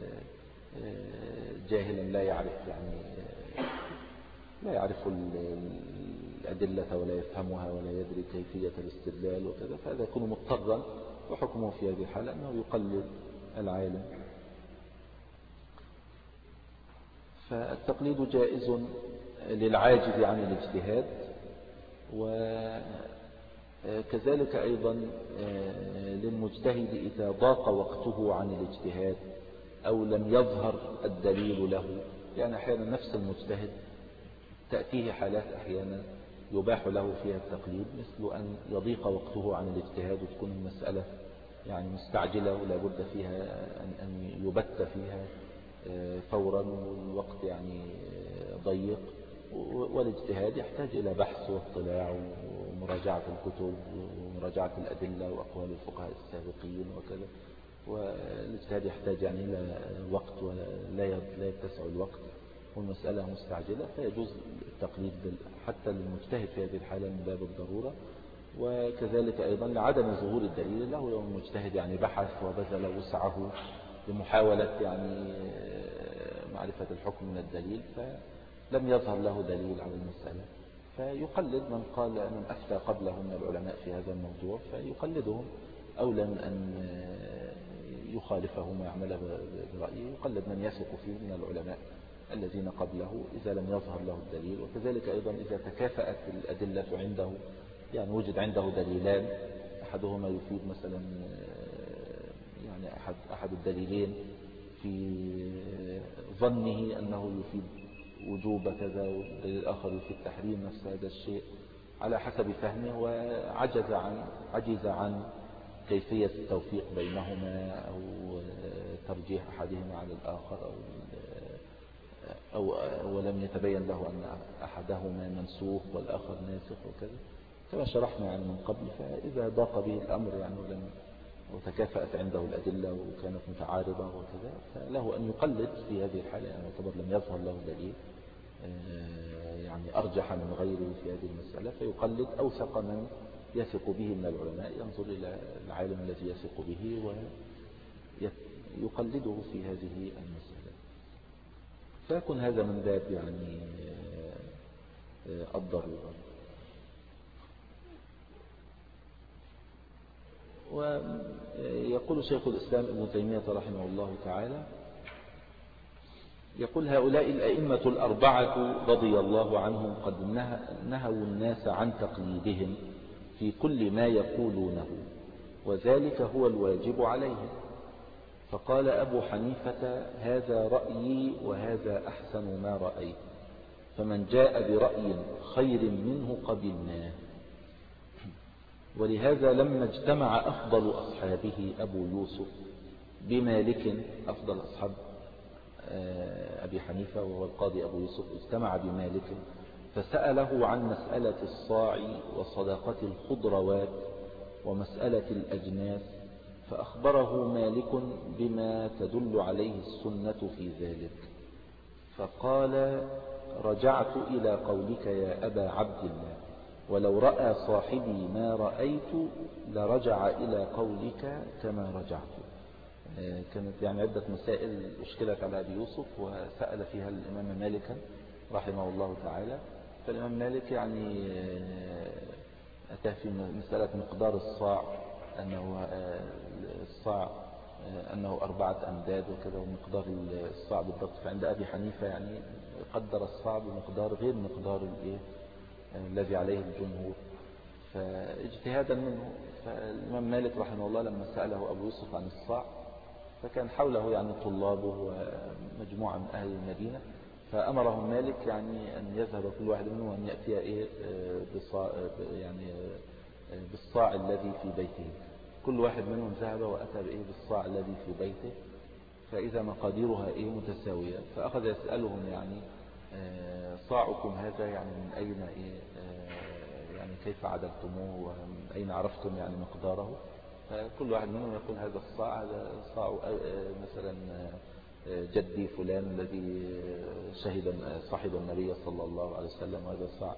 جاهلا لا يعرف يعني لا يعرف الأدلة ولا يفهمها ولا يدري كيفية الاستدلال وكذا، فهذا يكون مضطرا، وحكمه في هذه الحالة أنه يقلد العالم. فالتقليد جائز للعاجز عن الاجتهاد، وكذلك أيضا للمجتهد إذا ضاق وقته عن الاجتهاد أو لم يظهر الدليل له. يعني أحيانا نفس المجتهد تأتيه حالات أحيانا يباح له فيها التقليد، مثل أن يضيق وقته عن الاجتهاد وتكون المسألة يعني مستعجلة ولا بد فيها أن يبت فيها فورا، والوقت يعني ضيق، والاجتهاد يحتاج إلى بحث واطلاع ومراجعة الكتب ومراجعة الأدلة وأقوال الفقهاء السابقين وكذا، والاجتهاد يحتاج يعني إلى وقت ولا يتسع الوقت والمسألة مستعجلة، فيجوز التقليد حتى للمجتهد في هذه الحالة من باب الضرورة. وكذلك أيضا لعدم ظهور الدليل له، يوم المجتهد يعني بحث وبذل وسعه لمحاولة يعني معرفة الحكم من الدليل فلم يظهر له دليل على المسألة، فيقلد من قال من أفتى قبله من العلماء في هذا الموضوع فيقلدهم، أولى من أن يخالفه ما يعمله برأيه، يقلد من يثق فيه من العلماء الذين قبله إذا لم يظهر له الدليل. وكذلك أيضا إذا تكافأت الأدلة عنده، يعني وجد عنده دليلان أحدهما يفيد مثلا يعني أحد, أحد الدليلين في ظنه أنه يفيد وجوب كذا، والدليل الآخر يفيد تحريم نفس هذا الشيء على حسب فهمه، وعجز عن عجز عن كيفية التوفيق بينهما أو ترجيح أحدهما على الآخر، أو أو ولم يتبين له أن أحدهما منسوخ والآخر ناسخ وكذا كما شرحنا يعني من قبل. فإذا ضاق به الأمر يعني ولم وتكافأت عنده الأدلة وكانت متعارضة وكذا، فله أن يقلد في هذه الحالة، يعني يعتبر لم يظهر له دليل يعني أرجح من غيره في هذه المسألة، فيقلد أوثق من يثق به من العلماء، ينظر إلى العالم الذي يثق به ويقلده في هذه المسألة. فيكون هذا من باب يعني الضرورة. ويقول شيخ الإسلام ابن تيمية رحمه الله تعالى، يقول هؤلاء الأئمة الأربعة رضي الله عنهم قد نهوا الناس عن تقليدهم في كل ما يقولونه، وذلك هو الواجب عليهم. فقال أبو حنيفة هذا رأيي وهذا أحسن ما رأيت، فمن جاء برأي خير منه قبلناه. ولهذا لما اجتمع أفضل أصحابه أبو يوسف بمالك، أفضل أصحاب أبي حنيفة وهو القاضي أبو يوسف، اجتمع بمالك فسأله عن مسألة الصاع وصدقة الخضروات ومسألة الأجناس، فأخبره مالك بما تدل عليه السنة في ذلك، فقال رجعت إلى قولك يا أبا عبد الله، ولو رأى صاحبي ما رأيت لرجع إلى قولك كما رجعت. كانت يعني عدة مسائل أشكلت على أبي يوسف وسأل فيها الإمام مالكا رحمه الله تعالى. فالإمام مالك يعني أتى في مسألة مقدار الصاع، أنه الصاع أنه أربعة أمداد وكذا، ومقدار الصاع بالضبط. فعند أبي حنيفة يعني قدر الصاع بمقدار غير مقدار الذي عليه الجمهور، فاجتهادا منه. فالإمام مالك رحمه الله لما سأله أبو يوسف عن الصاع، فكان حوله يعني طلابه ومجموعة من أهل المدينة، فأمرهم مالك يعني أن يذهب كل واحد منهم وأن يأتي إيه بصاع يعني بالصاع الذي في بيته. كل واحد منهم ذهب وأتى بإيه بالصاع الذي في بيته، فإذا مقاديرها إيه متساوية. فأخذ يسألهم يعني صاعكم هذا يعني من أين إيه يعني كيف عدلتموه ومن أين عرفتم يعني مقداره؟ فكل واحد منهم يقول هذا الصاع هذا صاع مثلا جدي فلان الذي شهد صاحب النبي صلى الله عليه وسلم، وهذا صاع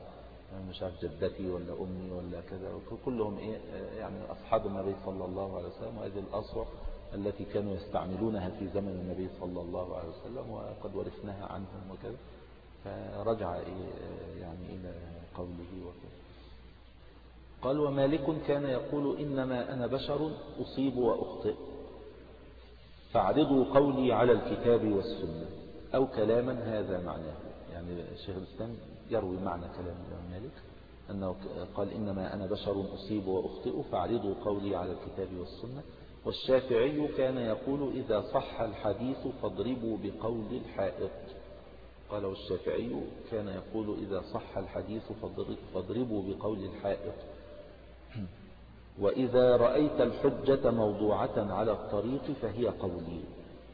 مش عارف جدتي ولا أمي ولا كذا، كلهم إيه يعني أصحاب النبي صلى الله عليه وسلم، وهذه الأصوات التي كانوا يستعملونها في زمن النبي صلى الله عليه وسلم وقد ورثناها عنهم وكذا. فرجع إيه يعني إلى قوله وكذا. قال ومالك كان يقول إنما أنا بشر أصيب وأخطئ فاعرضوا قولي على الكتاب والسنة أو كلاما هذا معناه. يعني الشيخ الإسلام يروي معنى كلام الإمام مالك أنه قال إنما أنا بشر أصيب وأخطئ فاعرضوا قولي على الكتاب والسنة. والشافعي كان يقول إذا صح الحديث فاضربوا بقول الحائط. قال والشافعي كان يقول إذا صح الحديث فاضربوا بقول الحائط. وإذا رأيت الحجة موضوعة على الطريق فهي قولي.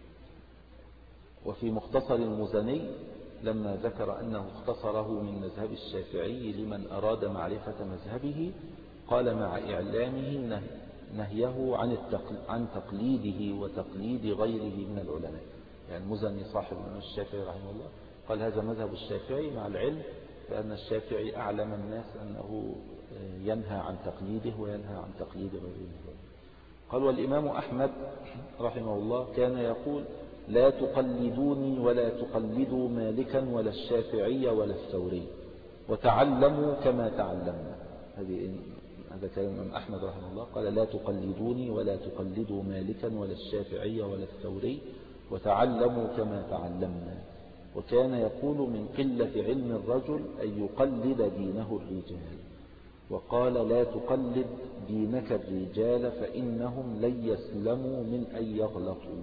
وفي مختصر المزني لما ذكر أنه اختصره من مذهب الشافعي لمن أراد معرفة مذهبه قال مع إعلامه نهيه عن عن تقليده وتقليد غيره من العلماء. يعني المزني صاحب الشافعي رحمه الله قال هذا مذهب الشافعي مع العلم بأن الشافعي أعلم الناس أنه ينهى عن تقليده وينهى عن تقليد غيره. قال والإمام أحمد رحمه الله كان يقول لا تقلدوني ولا تقلدوا مالكا ولا الشافعي ولا الثوري وتعلموا كما تعلمنا. هذه هذا كلام الإمام أحمد رحمه الله قال لا تقلدوني ولا تقلدوا مالكا ولا الشافعي ولا الثوري وتعلموا كما تعلمنا. وكان يقول من قلة علم الرجل أن يقلد دينه الرجال. وقال لا تقلد دينك الرجال فإنهم لن يسلموا من أن يغلطوا.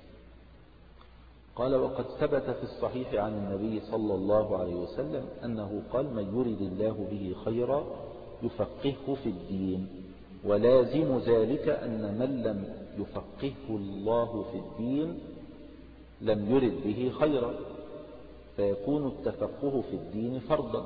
قال وقد ثبت في الصحيح عن النبي صلى الله عليه وسلم أنه قال من يرد الله به خيرا يفقهه في الدين. ولازم ذلك أن من لم يفقهه الله في الدين لم يرد به خيرا فيكون التفقه في الدين فرضا.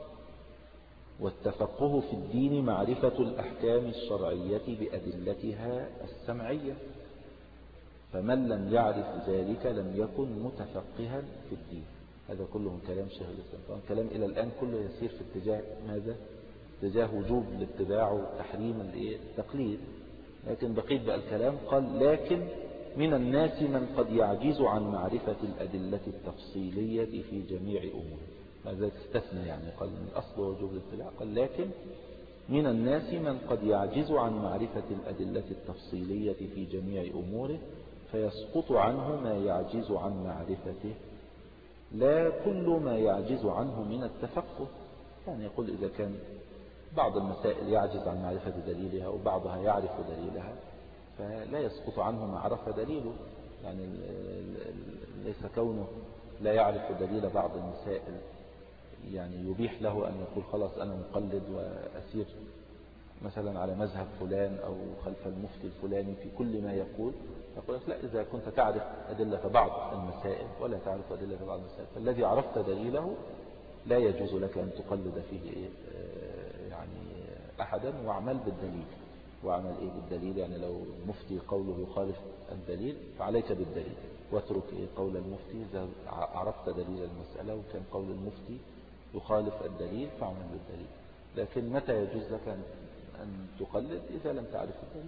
والتفقه في الدين معرفة الأحكام الشرعية بأدلتها السمعية. فمن لم يعرف ذلك لم يكن متفقها في الدين. هذا كله من كلام شيخ الإسلام. طبعا كلام إلى الآن كله يسير في اتجاه ماذا؟ اتجاه وجوب الاتباع وتحريم التقليد. لكن بقيت بقى الكلام قال لكن من الناس من قد يعجز عن معرفة الأدلة التفصيلية في جميع أموره. ماذا استثنى يعني قال من أصل وجوب الاتباع قال لكن من الناس من قد يعجز عن معرفة الأدلة التفصيلية في جميع أموره فيسقط عنه ما يعجز عن معرفته لا كل ما يعجز عنه من التفقه. يعني يقول إذا كان بعض المسائل يعجز عن معرفة دليلها وبعضها يعرف دليلها فلا يسقط عنه ما عرف دليله. يعني ليس كونه لا يعرف دليل بعض المسائل يعني يبيح له أن يقول خلاص أنا مقلد وأسير مثلا على مذهب فلان أو خلف المفتي الفلاني في كل ما يقول. يقول لا إذا كنت تعرف أدلة بعض المسائل ولا تعرف أدلة بعض المسائل فالذي عرفت دليله لا يجوز لك أن تقلد فيه يعني أحدا واعمل بالدليل. واعمل إيه بالدليل؟ يعني لو مفتي قوله يخالف الدليل فعليك بالدليل واترك إيه قول المفتي إذا عرفت دليل المسألة وكان قول المفتي يخالف الدليل فاعمل بالدليل. لكن متى يجوز لك أن تقلد؟ إذا لم تعرف الدليل.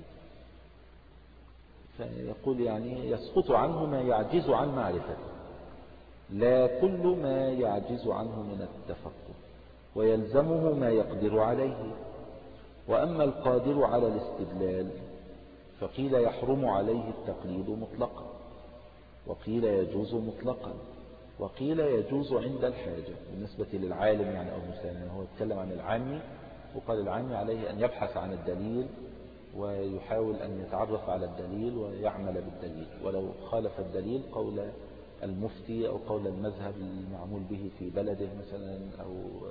فيقول يعني يسقط عنه ما يعجز عن معرفته لا كل ما يعجز عنه من التفقه ويلزمه ما يقدر عليه. وأما القادر على الاستدلال فقيل يحرم عليه التقليد مطلقا وقيل يجوز مطلقا وقيل يجوز عند الحاجة. بالنسبة للعالم يعني أو المسلم هو يتكلم عن العامي وقال العامي عليه أن يبحث عن الدليل ويحاول أن يتعرف على الدليل ويعمل بالدليل. ولو خالف الدليل قول المفتي أو قول المذهب المعمول به في بلده مثلا أو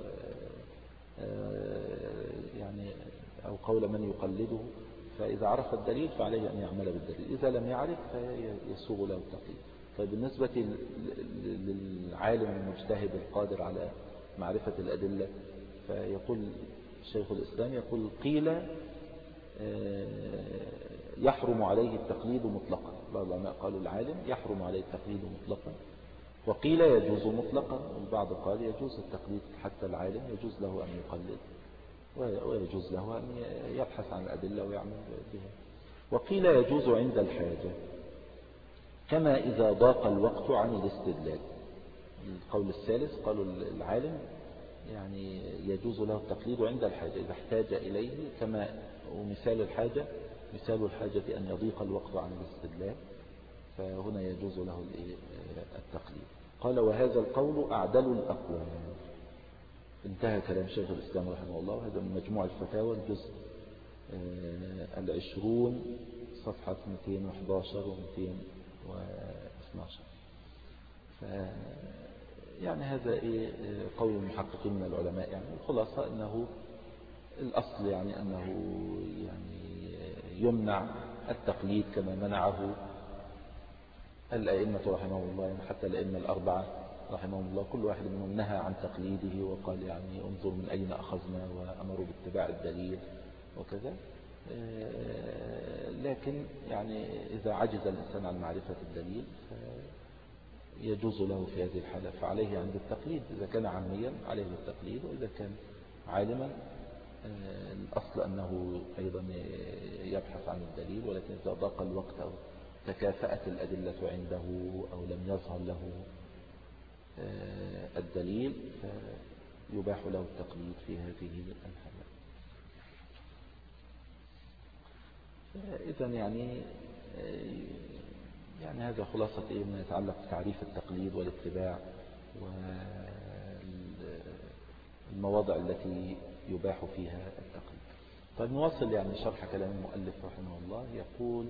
يعني أو قول من يقلده فإذا عرف الدليل فعليه أن يعمل بالدليل. إذا لم يعرف فيسوغ له التقليد. فبالنسبة للعالم المجتهد القادر على معرفة الأدلة فيقول شيخ الإسلام يقول قيل يحرم عليه التقليد مطلقا. بعض العلماء قالوا العالم يحرم عليه التقليد مطلقا وقيل يجوز مطلقا، والبعض قال يجوز التقليد حتى العالم يجوز له أن يقلد ويجوز له أن يبحث عن الأدلة ويعمل بها. وقيل يجوز عند الحاجة كما إذا ضاق الوقت عن الاستدلال. القول الثالث قالوا العالم يعني يجوز له التقليد عند الحاجة إذا احتاج إليه، كما ومثال الحاجة مثال الحاجة أن يضيق الوقت عن الاستدلال، فهنا يجوز له التقليد. قال وهذا القول أعدل الأقوال. انتهى كلام شيخ الإسلام رحمه الله، وهذا من مجموع الفتاوى الجزء العشرون صفحة مئتين وأحد عشر ومئتين واثني عشر. ف يعني هذا إيه قول المحققين من العلماء. يعني الخلاصة أنه الأصل يعني أنه يعني يمنع التقليد كما منعه الأئمة رحمهم الله، يعني حتى الأئمة الأربعة رحمهم الله كل واحد منهم نهى عن تقليده وقال يعني انظر من أين أخذنا، وأمروا باتباع الدليل وكذا. لكن يعني إذا عجز الإنسان عن معرفة الدليل يجوز له في هذه الحالة فعليه عند التقليد. إذا كان عاميا عليه التقليد، وإذا كان عالما الأصل أنه أيضا يبحث عن الدليل. ولكن إذا ضاق الوقت أو تكافأت الأدلة عنده أو لم يظهر له الدليل فيباح له التقليد في هذه الحالة. إذن يعني يعني هذا خلاصة إيه ما يتعلق بتعريف التقليد والاتباع والمواضع التي يباح فيها التقليد. طيب نواصل يعني شرح كلام المؤلف رحمه الله. يقول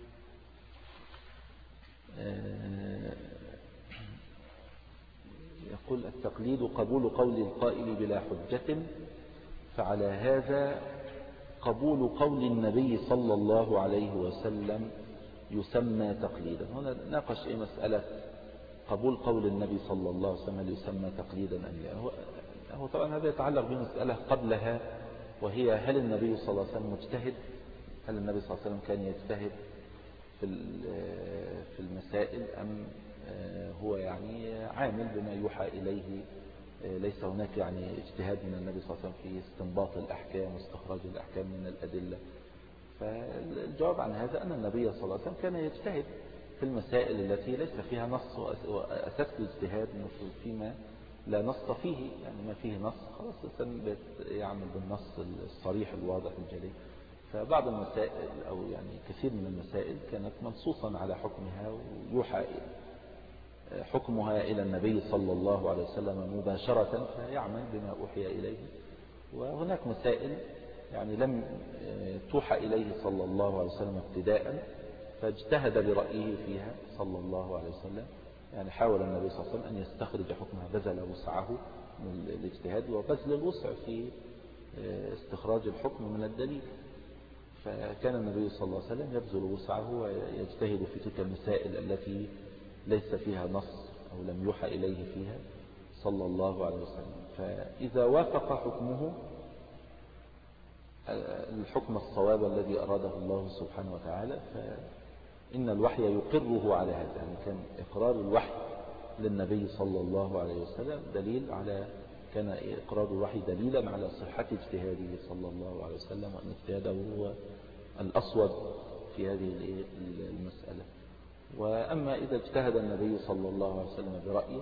يقول التقليد قبول قول القائل بلا حجة، فعلى هذا قبول قول النبي صلى الله عليه وسلم يسمى تقليدا. هنا ناقش إيه مسألة قبول قول النبي صلى الله عليه وسلم يسمى تقليدا أم لا. هو, هو طبعا هذا يتعلق بمسألة قبلها، وهي هل النبي صلى الله عليه وسلم مجتهد؟ هل النبي صلى الله عليه وسلم كان يجتهد في في المسائل أم هو يعني عامل بما يوحى إليه؟ ليس هناك يعني اجتهاد من النبي صلى الله عليه وسلم في استنباط الأحكام واستخراج الأحكام من الأدلة. فالجواب عن هذا أن النبي صلى الله عليه وسلم كان يجتهد في المسائل التي ليس فيها نص، وأساس الاجتهاد فيما لا نص فيه. يعني ما فيه نص خلاص الإنسان يعمل بالنص الصريح الواضح الجلي. فبعض المسائل أو يعني كثير من المسائل كانت منصوصا على حكمها ويوحى حكمها إلى النبي صلى الله عليه وسلم مباشرة فيعمل بما أوحي إليه. وهناك مسائل يعني لم توحى إليه صلى الله عليه وسلم ابتداء فاجتهد برأيه فيها صلى الله عليه وسلم. يعني حاول النبي صلى الله عليه وسلم أن يستخرج حكمها، بذل وسعه من الاجتهاد وبذل الوسع في استخراج الحكم من الدليل. فكان النبي صلى الله عليه وسلم يبذل وسعه ويجتهد في تلك المسائل التي ليس فيها نص أو لم يوحى إليه فيها صلى الله عليه وسلم. فإذا وافق حكمه الحكم الصواب الذي أراده الله سبحانه وتعالى فإن الوحي يقره على هذا. يعني كان إقرار الوحي للنبي صلى الله عليه وسلم دليل على كان إقرار الوحي دليلا على صحة اجتهاده صلى الله عليه وسلم، وأن اجتهاده هو الأصوب في هذه المسألة. وأما إذا اجتهد النبي صلى الله عليه وسلم برأيه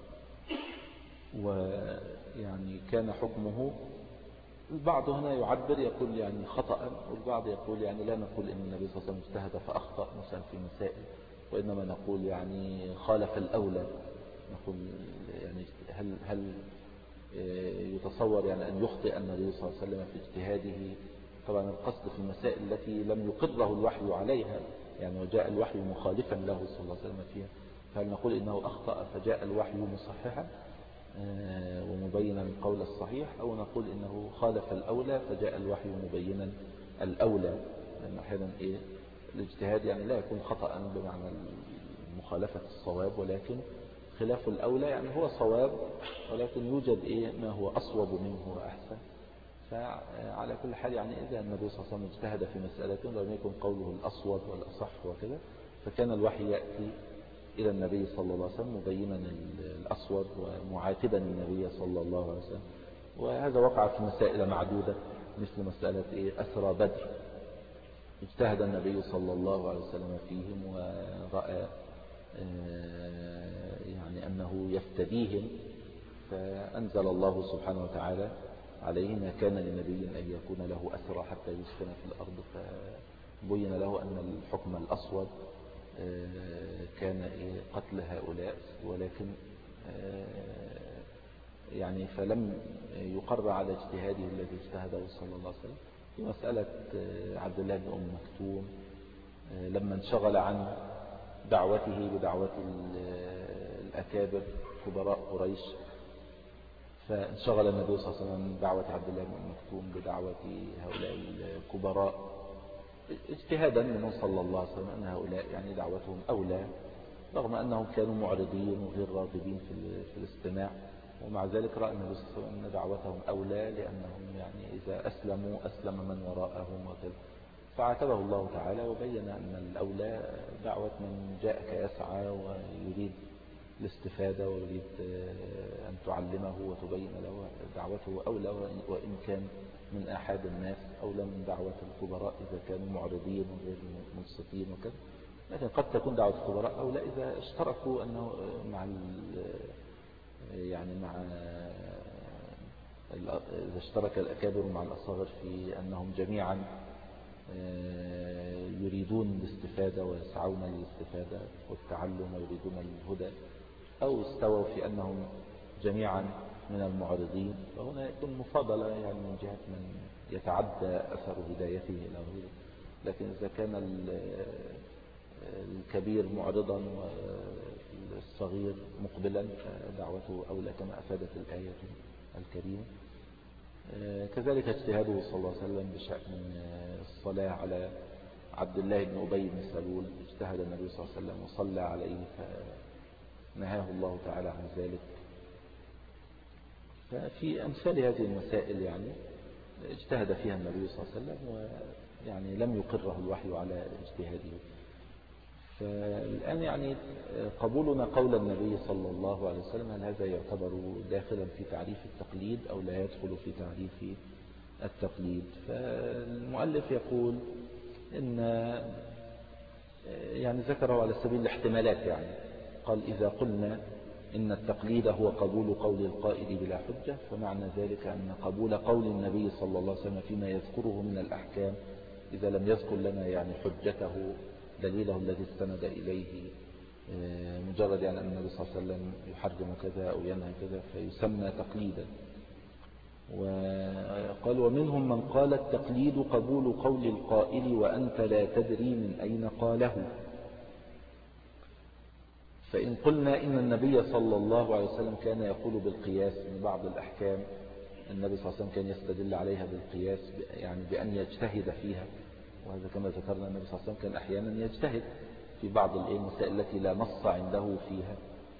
ويعني كان حكمه، البعض هنا يعبر يقول يعني خطأ، والبعض يقول يعني لا نقول إن النبي صلى الله عليه وسلم اجتهد فأخطأ مثلا في مسائل، وإنما نقول يعني خالف الأولى. نقول يعني هل هل يتصور يعني أن يخطئ النبي صلى الله عليه وسلم في اجتهاده؟ طبعا القصد في المسائل التي لم يقره الوحي عليها، يعني وجاء الوحي مخالفا له صلى الله عليه وسلم فيها، فهل نقول إنه أخطأ فجاء الوحي مصححا ومبينا القول الصحيح، أو نقول إنه خالف الأولى فجاء الوحي مبينا الأولى؟ لأن أحيانا إيه الاجتهاد يعني لا يكون خطأ بمعنى مخالفة الصواب، ولكن خلاف الأولى يعني هو صواب ولكن يوجد إيه ما هو أصوب منه وأحسن. فعلى كل حال يعني إذا النبي صلى الله عليه وسلم اجتهد في مسألة لم يكن قوله الأصوب والأصح وكذا، فكان الوحي يأتي إلى النبي صلى الله عليه وسلم مبينا الأسود ومعاتبا النبي صلى الله عليه وسلم. وهذا وقع في مسائل معدودة مثل مسألة إيه أسرى بدر، اجتهد النبي صلى الله عليه وسلم فيهم ورأى يعني أنه يفتديهم، فأنزل الله سبحانه وتعالى عليه ما كان لنبي أن يكون له أسرى حتى يسكن في الأرض، فبين له أن الحكم الأسود كان قتل هؤلاء، ولكن يعني فلم يقر على اجتهاده الذي اجتهده صلى الله عليه وسلم. في مسألة عبد الله بن أم مكتوم لما انشغل عن دعوته بدعوة الأكابر كبراء قريش، فانشغل النبي صلى الله عليه وسلم بدعوة عبد الله بن أم مكتوم بدعوة هؤلاء الكبراء اجتهادا منه صلى الله عليه وسلم أن هؤلاء يعني دعوتهم أولى، رغم أنهم كانوا معرضين وغير راغبين في الاستماع، ومع ذلك رأى النبي صلى الله عليه وسلم أن دعوتهم أولى لأنهم يعني إذا أسلموا أسلم من وراءهم وكذا، فعاتبه الله تعالى وبين أن الأولى دعوة من جاءك يسعى ويريد الاستفادة ويريد أن تعلمه وتبين له، دعوته أولى وإن كان من أحد الناس أولى من دعوة الكبراء إذا كانوا معرضين وغير منصفين وكذا. لكن قد تكون دعوة الكبراء أولى إذا اشتركوا أنه مع يعني مع إذا اشترك الأكابر مع الأصاغر في أنهم جميعا يريدون الاستفادة ويسعون للاستفادة والتعلم ويريدون الهدى، أو استووا في أنهم جميعا من المعرضين، فهنا يكون مفاضلة يعني من جهة من يتعدى أثر هدايته إلى غيره. لكن إذا كان الكبير معرضا والصغير مقبلا فدعوته أولى كما أفادت الآية الكريمة. كذلك اجتهاده صلى الله عليه وسلم بشأن الصلاة على عبد الله بن أبي بن سلول، اجتهد النبي صلى الله عليه وسلم وصلى عليه فنهاه الله تعالى عن ذلك. ففي أمثال هذه المسائل يعني اجتهد فيها النبي صلى الله عليه وسلم ويعني لم يقره الوحي على اجتهاده. فالآن يعني قبولنا قول النبي صلى الله عليه وسلم هل هذا يعتبر داخلا في تعريف التقليد أو لا يدخل في تعريف التقليد؟ فالمؤلف يقول إن يعني ذكره على سبيل الاحتمالات، يعني قال إذا قلنا إن التقليد هو قبول قول القائل بلا حجة، فمعنى ذلك أن قبول قول النبي صلى الله عليه وسلم فيما يذكره من الأحكام إذا لم يذكر لنا يعني حجته دليله الذي استند إليه، مجرد يعني أن النبي صلى الله عليه وسلم يحرم كذا أو ينهى كذا فيسمى تقليدا. وقال ومنهم من قال التقليد قبول قول القائل وأنت لا تدري من أين قاله. فإن قلنا إن النبي صلى الله عليه وسلم كان يقول بالقياس من بعض الأحكام، النبي صلى الله عليه وسلم كان يستدل عليها بالقياس يعني بأن يجتهد فيها، وهذا كما ذكرنا النبي صلى الله عليه وسلم كان أحيانا يجتهد في بعض المسائل التي لا نص عنده فيها،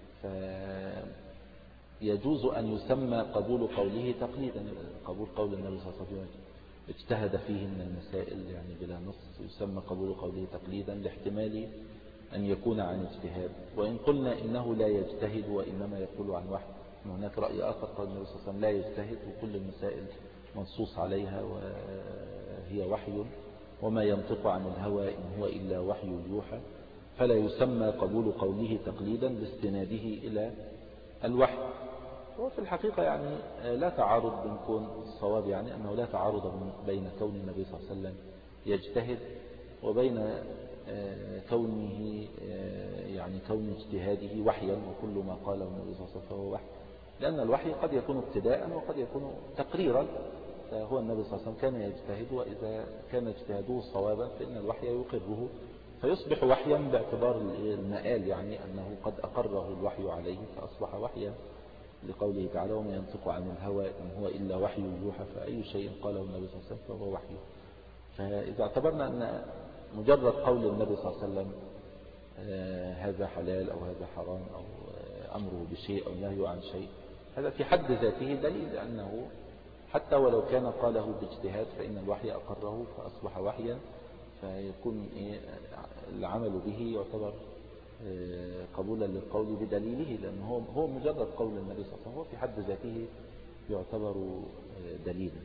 فيجوز أن يسمى قبول قوله تقليدا. قبول قول النبي صلى الله عليه وسلم اجتهد فيه من المسائل يعني بلا نص يسمى قبول قوله تقليدا لاحتمال أن يكون عن اجتهاد. وإن قلنا إنه لا يجتهد وإنما يقول عن وحي، هناك رأي آخر قال النبي صلى الله عليه وسلم لا يجتهد وكل المسائل منصوص عليها وهي وحي وما ينطق عن الهوى إن هو إلا وحي يوحى، فلا يسمى قبول قوله تقليدا لاستناده إلى الوحي. وفي الحقيقة يعني لا تعارض بين كون الصواب يعني أنه لا تعارض بين كون النبي صلى الله عليه وسلم يجتهد وبين كونه يعني كون اجتهاده وحيا، وكل ما قاله النبي صلى الله عليه وسلم فهو وحي، لأن الوحي قد يكون ابتداء وقد يكون تقريرا. فهو النبي صلى الله عليه وسلم كان يجتهد، وإذا كان اجتهاده صوابا فإن الوحي يقره فيصبح وحيا باعتبار المآل، يعني أنه قد أقره الوحي عليه فأصبح وحيا لقوله تعالى وما ينطق عن الهوى إن هو إلا وحي يوحى، فأي شيء قاله النبي صلى الله عليه وسلم فهو وحي. فإذا اعتبرنا أن مجرد قول النبي صلى الله عليه وسلم هذا حلال أو هذا حرام أو أمره بشيء أو نهيه عن شيء، هذا في حد ذاته دليل أنه حتى ولو كان قاله باجتهاد فإن الوحي أقره فأصبح وحيا، فيكون العمل به يعتبر قبولا للقول بدليله، لأن هو هو مجرد قول النبي صلى الله عليه وسلم هو في حد ذاته يعتبر دليلا.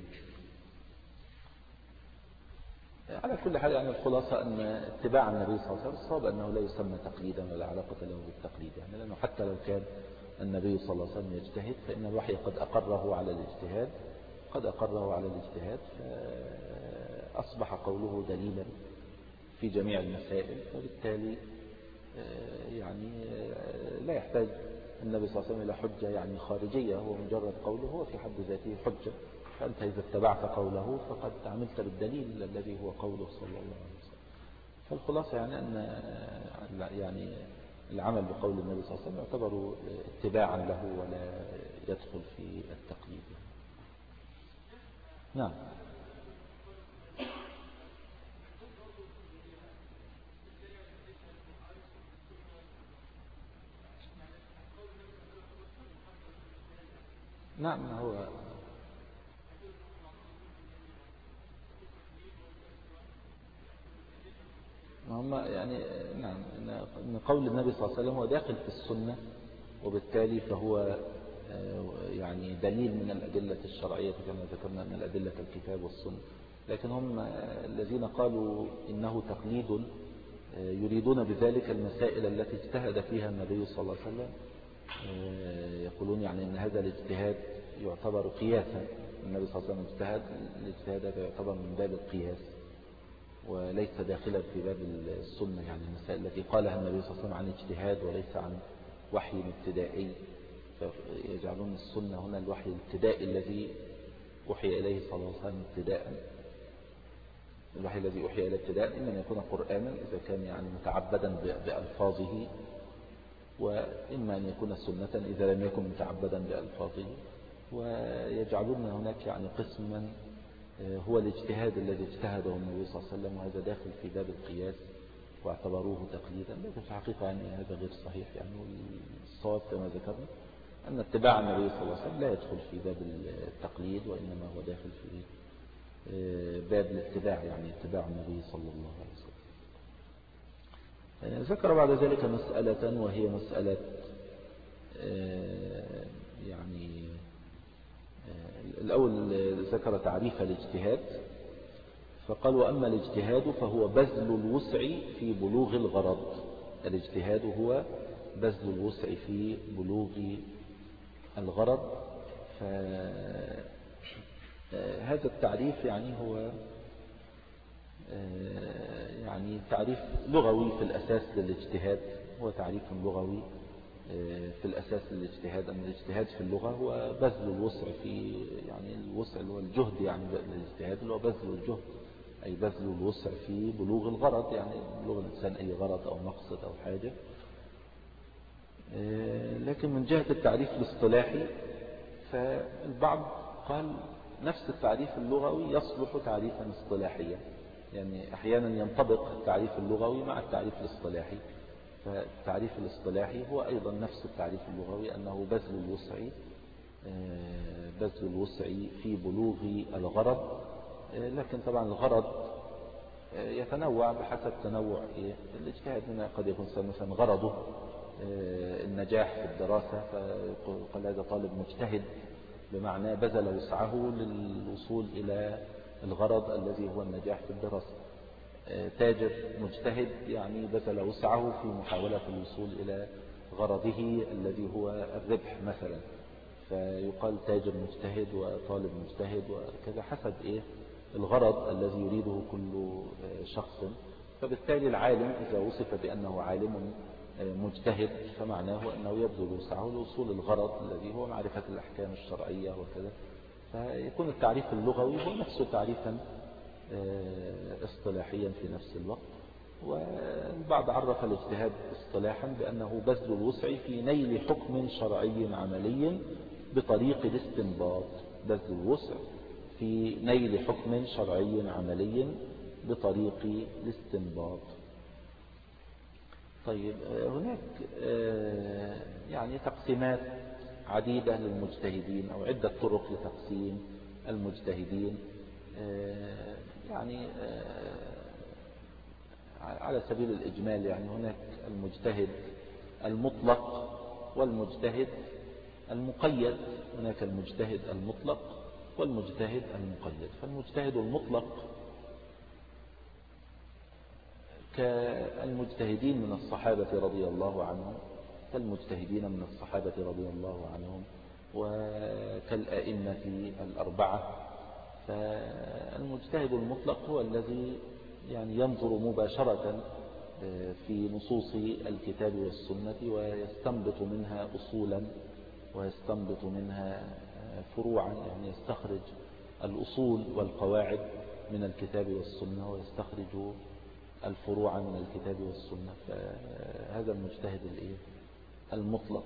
على كل حال يعني الخلاصة أن اتباع النبي صلى الله عليه وسلم الصواب أنه لا يسمى تقليدا ولا علاقة له بالتقليد، يعني لأنه حتى لو كان النبي صلى الله عليه وسلم يجتهد فإن الوحي قد أقره على الاجتهاد قد أقره على الاجتهاد فأصبح قوله دليلا في جميع المسائل، فبالتالي يعني لا يحتاج النبي صلى الله عليه وسلم إلى حجة يعني خارجية، هو مجرد قوله هو في حد ذاته حجة، فأنت إذا اتبعت قوله فقد عملت بالدليل الذي هو قوله صلى الله عليه وسلم. فالخلاصة يعني أن يعني العمل بقول النبي صلى الله عليه وسلم يعتبر اتباعا له ولا يدخل في التقليد. نعم. نعم هو هم يعني نعم ان قول النبي صلى الله عليه وسلم هو داخل في السنة، وبالتالي فهو يعني دليل من الأدلة الشرعية كما ذكرنا من الأدلة الكتاب والسنة. لكن هم الذين قالوا إنه تقليد يريدون بذلك المسائل التي اجتهد فيها النبي صلى الله عليه وسلم، يقولون يعني ان هذا الاجتهاد يعتبر قياسا، النبي صلى الله عليه وسلم اجتهد، الاجتهاد هذا يعتبر من باب القياس وليس داخلا في باب السنة، يعني المسائل التي قالها النبي صلى الله عليه وسلم عن اجتهاد وليس عن وحي ابتدائي، فيجعلون السنة هنا الوحي الابتدائي الذي أوحي إليه صلى الله عليه وسلم ابتداء، الوحي الذي أوحي إليه ابتداء إما أن يكون قرآنا إذا كان يعني متعبدا بألفاظه، وإما أن يكون سنة إذا لم يكن متعبدا بألفاظه. ويجعلون هناك يعني قسما هو الاجتهاد الذي اجتهده النبي صلى الله عليه وسلم، وهذا داخل في باب القياس واعتبروه تقليدا، لكن في الحقيقة يعني هذا غير صحيح. يعني الصواب كما ذكرنا أن اتباع النبي صلى الله عليه وسلم لا يدخل في باب التقليد، وإنما هو داخل في باب الاتباع، يعني اتباع النبي صلى الله عليه وسلم. ذكر بعد ذلك مسألة وهي مسألة يعني الأول ذكر تعريف الاجتهاد فقال وأما الاجتهاد فهو بذل الوسع في بلوغ الغرض. الاجتهاد هو بذل الوسع في بلوغ الغرض. فهذا التعريف يعني هو يعني تعريف لغوي في الأساس للاجتهاد، هو تعريف لغوي في الأساس للاجتهاد، أن الاجتهاد في اللغة هو بذل الوسع في يعني الوسع اللي هو الجهد، يعني الاجتهاد اللي هو بذل الجهد أي بذل الوسع في بلوغ الغرض، يعني بلوغ الإنسان أي غرض أو مقصد أو حاجة. لكن من جهة التعريف الاصطلاحي فالبعض قال نفس التعريف اللغوي يصلح تعريفا اصطلاحيا، يعني أحيانا ينطبق التعريف اللغوي مع التعريف الاصطلاحي. فالتعريف الاصطلاحي هو أيضا نفس التعريف اللغوي، أنه بذل الوسع بذل الوسع في بلوغ الغرض. لكن طبعا الغرض يتنوع بحسب تنوع الاجتهاد. هنا قد يكون مثلا غرضه النجاح في الدراسة، فقال هذا طالب مجتهد بمعنى بذل وسعه للوصول إلى الغرض الذي هو النجاح في الدراسة. تاجر مجتهد يعني بذل وسعه في محاولة الوصول إلى غرضه الذي هو الربح مثلا، فيقال تاجر مجتهد وطالب مجتهد وكذا حسب إيه الغرض الذي يريده كل شخص. فبالتالي العالم إذا وصف بأنه عالم مجتهد فمعناه أنه يبذل وسعه لوصول الغرض الذي هو معرفة الأحكام الشرعية وكذا. فيكون التعريف اللغوي هو نفسه تعريفا اصطلاحيا في نفس الوقت. والبعض عرف الاجتهاد اصطلاحا بأنه بذل الوسع في نيل حكم شرعي عملي بطريق الاستنباط. بذل الوسع في نيل حكم شرعي عملي بطريق الاستنباط. طيب هناك يعني تقسيمات عديدة للمجتهدين أو عدة طرق لتقسيم المجتهدين. يعني على سبيل الإجمال يعني هناك المجتهد المطلق والمجتهد المقيد. هناك المجتهد المطلق والمجتهد المقيد. فالمجتهد المطلق كالمجتهدين من الصحابة رضي الله عنهم، كالمجتهدين من الصحابة رضي الله عنهم، وكالأئمة الأربعة. فالمجتهد المطلق هو الذي يعني ينظر مباشرة في نصوص الكتاب والسنة ويستنبط منها أصولا ويستنبط منها فروعا، يعني يستخرج الأصول والقواعد من الكتاب والسنة ويستخرج الفروع من الكتاب والسنة. فهذا المجتهد المطلق.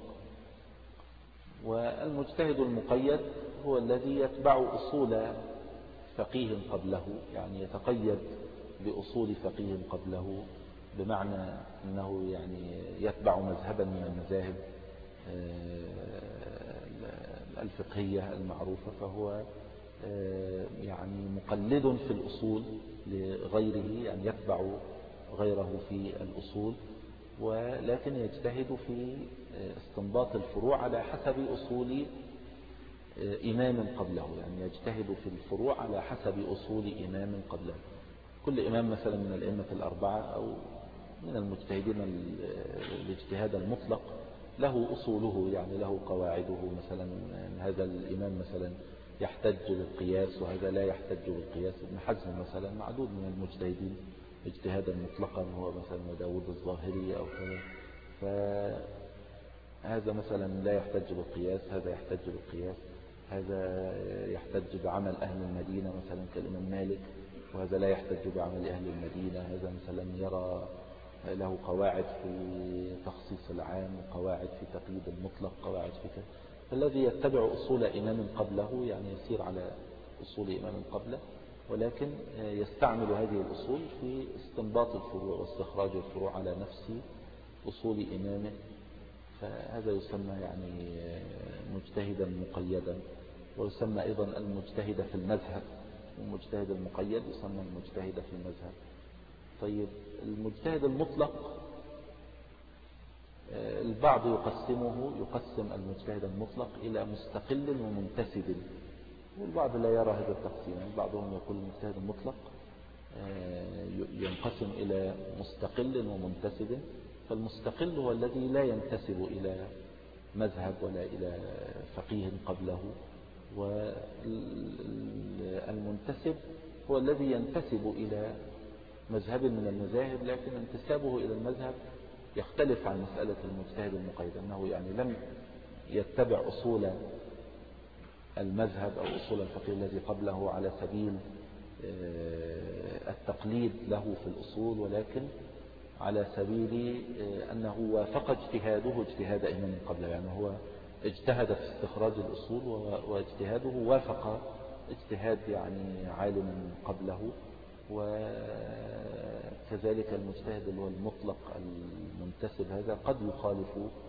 والمجتهد المقيد هو الذي يتبع أصول فقيه قبله، يعني يتقيد بأصول فقيه قبله، بمعنى أنه يعني يتبع مذهبا من المذاهب الفقهية المعروفة، فهو يعني مقلد في الأصول لغيره، يعني يتبع غيره في الأصول، ولكن يجتهد في استنباط الفروع على حسب أصول إمام قبله، يعني يجتهد في الفروع على حسب أصول إمام قبله. كل إمام مثلا من الأئمة الأربعة أو من المجتهدين الاجتهاد المطلق له أصوله، يعني له قواعده. مثلا هذا الإمام مثلا يحتج بالقياس وهذا لا يحتج بالقياس. ابن حزم مثلا معدود من المجتهدين اجتهادا مطلقا، هو مثلا داود الظاهري أو كذا، فهذا مثلا لا يحتج بالقياس، هذا يحتج بالقياس. هذا يحتج بعمل أهل المدينة مثلا كالإمام مالك، وهذا لا يحتج بعمل أهل المدينة. هذا مثلا يرى له قواعد في تخصيص العام وقواعد في تقييد المطلق، قواعد في كذا. فالذي يتبع أصول إمام قبله يعني يسير على أصول إمام قبله، ولكن يستعمل هذه الأصول في استنباط الفروع واستخراج الفروع على نفس أصول إمامه. فهذا يسمى يعني مجتهدا مقيدا. ويسمى أيضا المجتهد في المذهب، والمجتهد المقيد يسمى المجتهد في المذهب. طيب المجتهد المطلق البعض يقسمه يقسم المجتهد المطلق إلى مستقل ومنتسب، والبعض لا يرى هذا التقسيم. يعني بعضهم يقول المجتهد المطلق ينقسم إلى مستقل ومنتسب. فالمستقل هو الذي لا ينتسب إلى مذهب ولا إلى فقيه قبله، والمنتسب هو الذي ينتسب إلى مذهب من المذاهب، لكن انتسابه إلى المذهب يختلف عن مسألة المجتهد المقيد، أنه يعني لم يتبع أصول المذهب أو أصول الفقيه الذي قبله على سبيل التقليد له في الأصول، ولكن على سبيل أنه وافق اجتهاده اجتهاد إمام قبله. يعني هو اجتهد في استخراج الأصول واجتهاده وافق اجتهاد يعني عالم قبله. وكذلك المجتهد اللي هو المطلق المنتسب هذا قد يخالف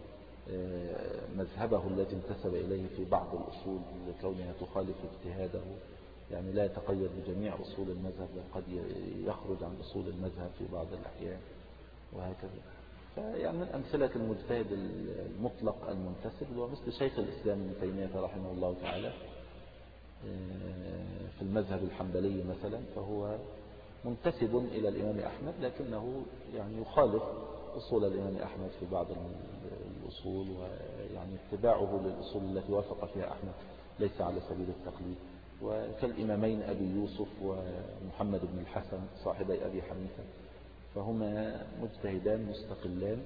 مذهبه الذي انتسب إليه في بعض الأصول لكونها تخالف اجتهاده، يعني لا يتقيد بجميع أصول المذهب، بل قد يخرج عن أصول المذهب في بعض الأحيان وهكذا. فيعني من أمثلة المجتهد المطلق المنتسب هو مثل شيخ الإسلام ابن تيمية رحمه الله تعالى في المذهب الحنبلي مثلا، فهو منتسب إلى الإمام أحمد، لكنه يعني يخالف أصول الإمام أحمد في بعض الأصول، ويعني اتباعه للأصول التي وافق فيها أحمد ليس على سبيل التقليد. وكالإمامين أبي يوسف ومحمد بن الحسن صاحبي أبي حنيفة، فهما مجتهدان مستقلان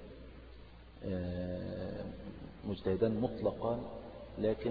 مجتهدان مطلقان، لكن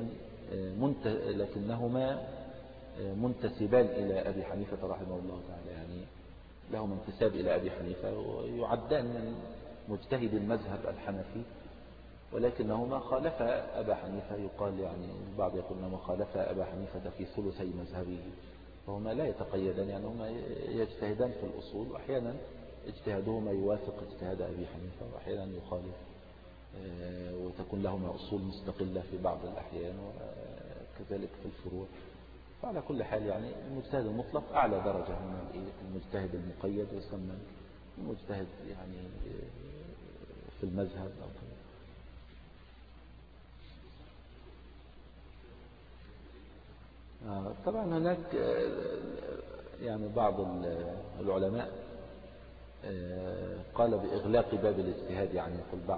لكنهما منتسبان إلى أبي حنيفة رحمه الله تعالى، يعني لهم انتساب إلى أبي حنيفة ويعدان من مجتهد المذهب الحنفي، ولكنهما خالفا أبا حنيفة. يقال يعني البعض يقول أنهما خالفا أبا حنيفة في ثلثي مذهبه، فهما لا يتقيدان، يعني هما يجتهدان في الأصول، وأحيانا اجتهادهما يوافق اجتهاد أبي حنيفة وأحيانا يخالف، وتكون لهما أصول مستقلة في بعض الأحيان وكذلك في الفروع. فعلى كل حال يعني المجتهد المطلق أعلى درجة من المجتهد المقيد، يسمى مجتهد يعني في المذهب أو كذا. طبعا هناك يعني بعض العلماء قال بإغلاق باب الاجتهاد، يعني يقول بعد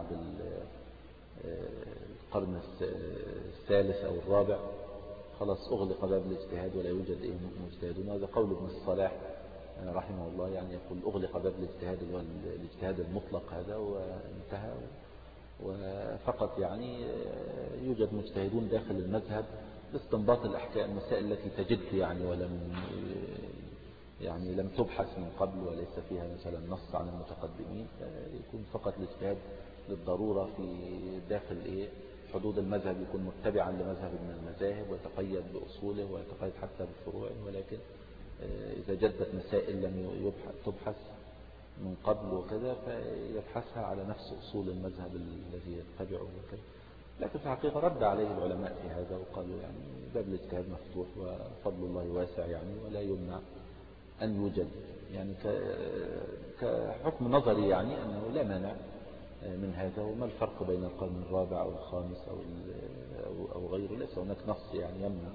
القرن الثالث أو الرابع خلاص أغلق باب الاجتهاد ولا يوجد إيه مجتهدون. هذا قول ابن الصلاح رحمه الله، يعني يقول أغلق باب الاجتهاد اللي هو الاجتهاد المطلق هذا وانتهى، وفقط يعني يوجد مجتهدون داخل المذهب باستنباط الأحكام، المسائل التي تجد يعني ولم يعني لم تبحث من قبل وليس فيها مثلا نص عن المتقدمين، يكون فقط الاجتهاد للضرورة في داخل إيه حدود المذهب، يكون متبعا لمذهب من المذاهب ويتقيد بأصوله ويتقيد حتى بفروعه، ولكن إذا جدت مسائل لم تبحث من قبل وكذا فيبحثها على نفس أصول المذهب الذي يتبعه وكذا. لكن في الحقيقة رد عليه العلماء في هذا وقالوا يعني باب الاجتهاد مفتوح وفضل الله واسع يعني، ولا يمنع أن يوجد يعني كحكم نظري يعني أنه لا مانع من هذا. وما الفرق بين القرن الرابع أو الخامس أو أو غيره؟ ليس هناك نص يعني يمنع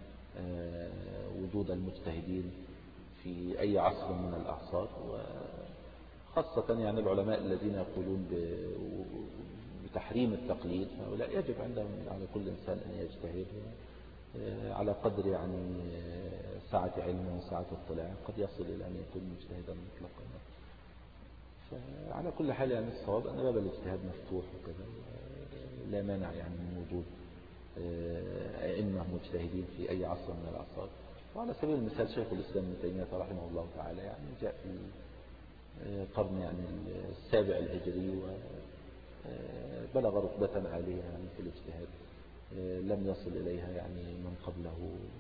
وجود المجتهدين في أي عصر من الأعصار، وخاصة يعني العلماء الذين يقولون بتحريم التقليد، فهؤلاء يجب عندهم على كل إنسان أن يجتهد على قدر يعني سعة علمه وسعة اطلاعه، قد يصل إلى أن يكون مجتهدا مطلقا. فعلى كل حال يعني الصواب أن باب الاجتهاد مفتوح وكذا، لا مانع يعني من وجود أئمة مجتهدين في أي عصر من الأعصار. وعلى سبيل المثال شيخ الإسلام ابن تيمية رحمه الله تعالى يعني جاء في القرن يعني السابع الهجري وبلغ رتبة عالية يعني في الاجتهاد لم يصل إليها يعني من قبله،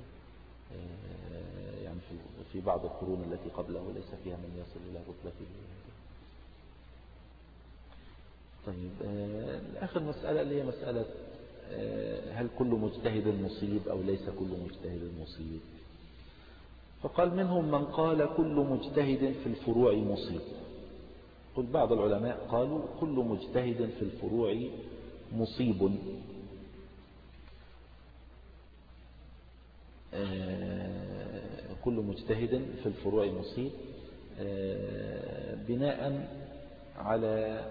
يعني في بعض القرون التي قبله ليس فيها من يصل إلى رتبته. طيب آخر مسألة اللي هي مسألة هل كل مجتهد مصيب أو ليس كل مجتهد مصيب؟ فقال منهم من قال كل مجتهد في الفروع مصيب. قل بعض العلماء قالوا كل مجتهد في الفروع مصيب، كل مجتهد في الفروع مصيب بناء على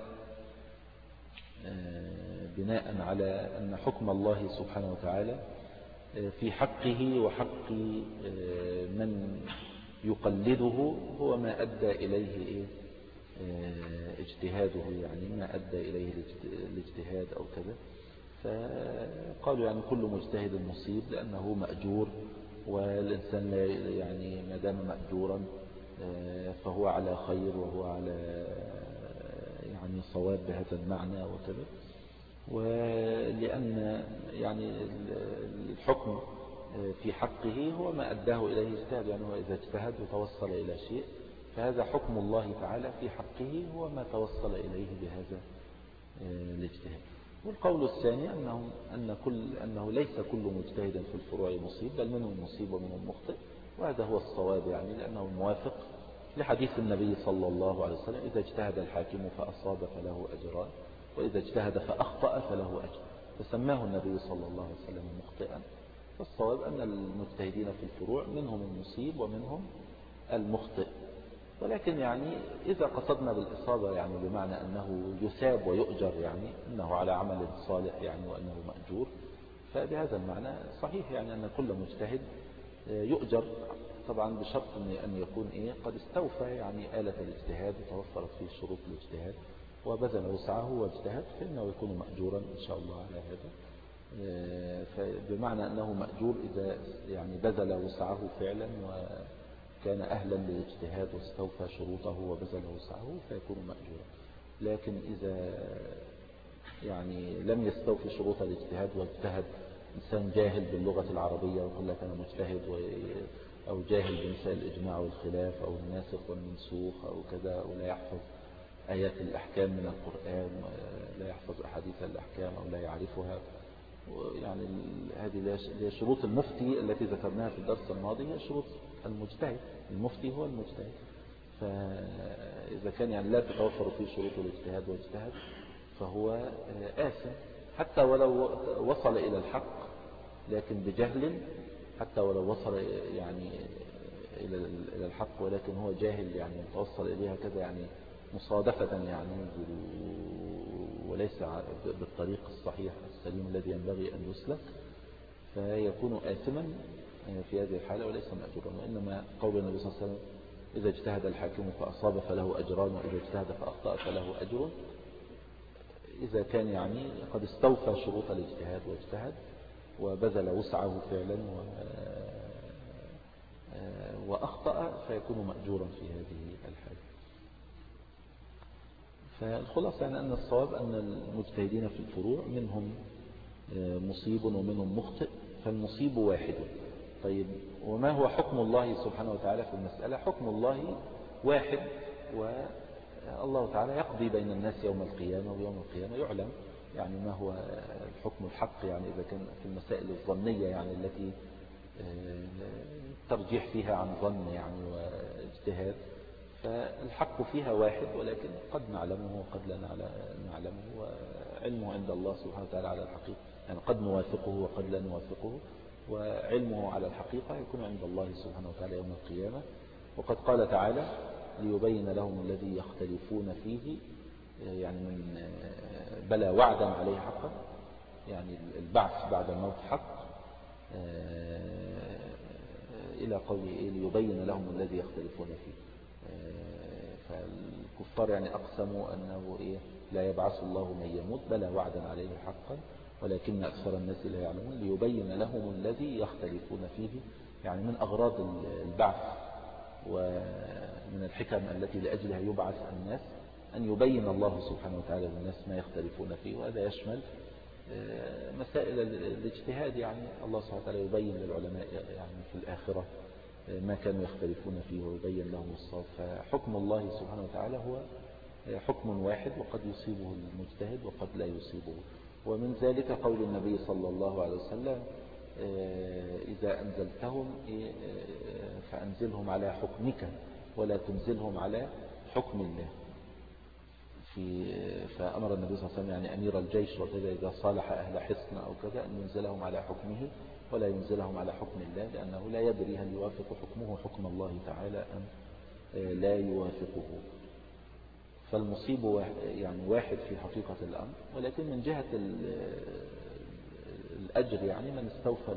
بناء على أن حكم الله سبحانه وتعالى في حقه وحق من يقلده هو ما أدى إليه اجتهاده، يعني ما أدى إليه الاجتهاد أو كذا. فقالوا يعني كل مجتهد مصيب لأنه مأجور، والإنسان يعني ما دام مأجورا فهو على خير وهو على يعني صواب بهذا المعنى وكذا. ولأن يعني الحكم في حقه هو ما أداه إليه اجتهاد، يعني هو إذا اجتهد وتوصل إلى شيء فهذا حكم الله تعالى في حقه هو ما توصل إليه بهذا الاجتهاد. والقول الثاني أنه, أن كل أنه ليس كل مجتهد في الفروع مصيب، بل منهم مصيب ومنهم مخطئ، وهذا هو الصواب يعني لأنه موافق لحديث النبي صلى الله عليه وسلم إذا اجتهد الحاكم فأصاب فله أجران، وإذا اجتهد فأخطأ فله أجر، فسماه النبي صلى الله عليه وسلم مخطئا. فالصواب أن المجتهدين في الفروع منهم المصيب ومنهم المخطئ. ولكن يعني إذا قصدنا بالإصابة يعني بمعنى أنه يثاب ويؤجر، يعني أنه على عمل صالح يعني وأنه مأجور، فبهذا المعنى صحيح يعني أن كل مجتهد يؤجر، طبعا بشرط أن يكون إيه قد استوفى يعني آلة الاجتهاد وتوفرت فيه شروط الاجتهاد وبذل وسعه واجتهد، فإنه يكون مأجورا إن شاء الله على هذا. فبمعنى أنه مأجور إذا يعني بذل وسعه فعلا وكان أهلا للاجتهاد واستوفى شروطه وبذل وسعه فيكون مأجورا. لكن إذا يعني لم يستوفي شروط الاجتهاد واجتهد إنسان جاهل باللغة العربية ويقول لك أنا مجتهد، أو جاهل بمسائل الإجماع والخلاف أو الناسخ والمنسوخ أو كذا، ولا يحفظ آيات الأحكام من القرآن، لا يحفظ أحاديث الأحكام أو لا يعرفها، يعني هذه هي شروط المفتي التي ذكرناها في الدرس الماضي، هي شروط المجتهد، المفتي هو المجتهد. فإذا كان يعني لا تتوفر فيه شروط الاجتهاد واجتهد فهو آثم، حتى ولو وصل إلى الحق لكن بجهل، حتى ولو وصل يعني إلى الحق ولكن هو جاهل، يعني متوصل إليها كذا يعني مصادفة يعني وليس بالطريق الصحيح السليم الذي ينبغي أن يسلك، فيكون آثما في هذه الحالة وليس مأجورا. وإنما قول النبي صلى الله عليه وسلم إذا اجتهد الحاكم فأصاب فله أجران وإذا اجتهد فأخطأ فله أجر، إذا كان يعني قد استوفى شروط الاجتهاد واجتهد وبذل وسعه فعلا وأخطأ فيكون مأجورا في هذه الحالة. فالخلاصة يعني أن الصواب أن المجتهدين في الفروع منهم مصيب ومنهم مخطئ، فالمصيب واحد. طيب وما هو حكم الله سبحانه وتعالى في المسألة؟ حكم الله واحد، والله تعالى يقضي بين الناس يوم القيامة، ويوم القيامة يعلم يعني ما هو الحكم الحق، يعني إذا كان في المسائل الظنية يعني التي ترجيح فيها عن ظن يعني واجتهاد، فالحق فيها واحد، ولكن قد نعلمه وقد لا نعلمه، وعلمه عند الله سبحانه وتعالى على الحقيقة، يعني قد نوافقه وقد لا نوافقه، وعلمه على الحقيقة يكون عند الله سبحانه وتعالى يوم القيامة. وقد قال تعالى ليبين لهم الذي يختلفون فيه، يعني من بلى وعدا عليه حقا، يعني البعث بعد الموت حق، إلى قوله إيه ليبين لهم الذي يختلفون فيه. فالكفار يعني أقسموا أنه إيه لا يبعث الله من يموت، بلى وعدا عليه حقا ولكن أكثر الناس لا يعلمون، ليبين لهم الذي يختلفون فيه، يعني من أغراض البعث ومن الحكم التي لأجلها يبعث الناس أن يبين الله سبحانه وتعالى للناس ما يختلفون فيه، وهذا يشمل مسائل الاجتهاد، يعني الله سبحانه وتعالى يبين للعلماء يعني في الآخرة ما كانوا يختلفون فيه ويبين لهم الصواب. فحكم الله سبحانه وتعالى هو حكم واحد، وقد يصيبه المجتهد وقد لا يصيبه. ومن ذلك قول النبي صلى الله عليه وسلم إذا أنزلتهم فأنزلهم على حكمك ولا تنزلهم على حكم الله. في فأمر النبي صلى الله عليه وسلم يعني أمير الجيش وكذا إذا صالح أهل حصن أو كذا أن ينزلهم على حكمه ولا ينزلهم على حكم الله، لأنه لا يدري هل يوافق حكمه حكم الله تعالى أم لا يوافقه. فالمصيب يعني واحد في حقيقة الأمر، ولكن من جهة الأجر يعني من استوفى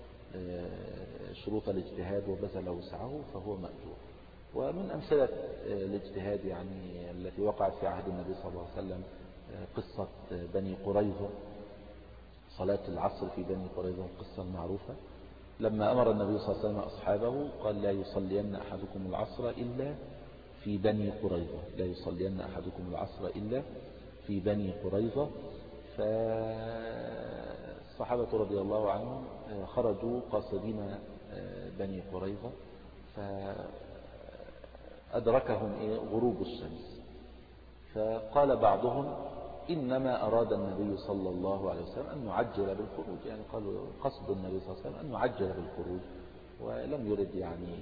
شروط الاجتهاد وبذل وسعه فهو مأجور. ومن أمثلة الاجتهاد يعني التي وقعت في عهد النبي صلى الله عليه وسلم قصة بني قريظة، صلاة العصر في بني قريظة، القصة المعروفة. لما أمر النبي صلى الله عليه وسلم أصحابه قال لا يصلين أحدكم العصر إلا في بني قريظة، لا يصلين أحدكم العصر إلا في بني قريظة. فالصحابة رضي الله عنهم خرجوا قاصدين بني قريظة، فأدركهم غروب الشمس، فقال بعضهم إنما أراد النبي صلى الله عليه وسلم أن نعجل بالخروج، يعني قالوا قصد النبي صلى الله عليه وسلم أن نعجل بالخروج، ولم يرد يعني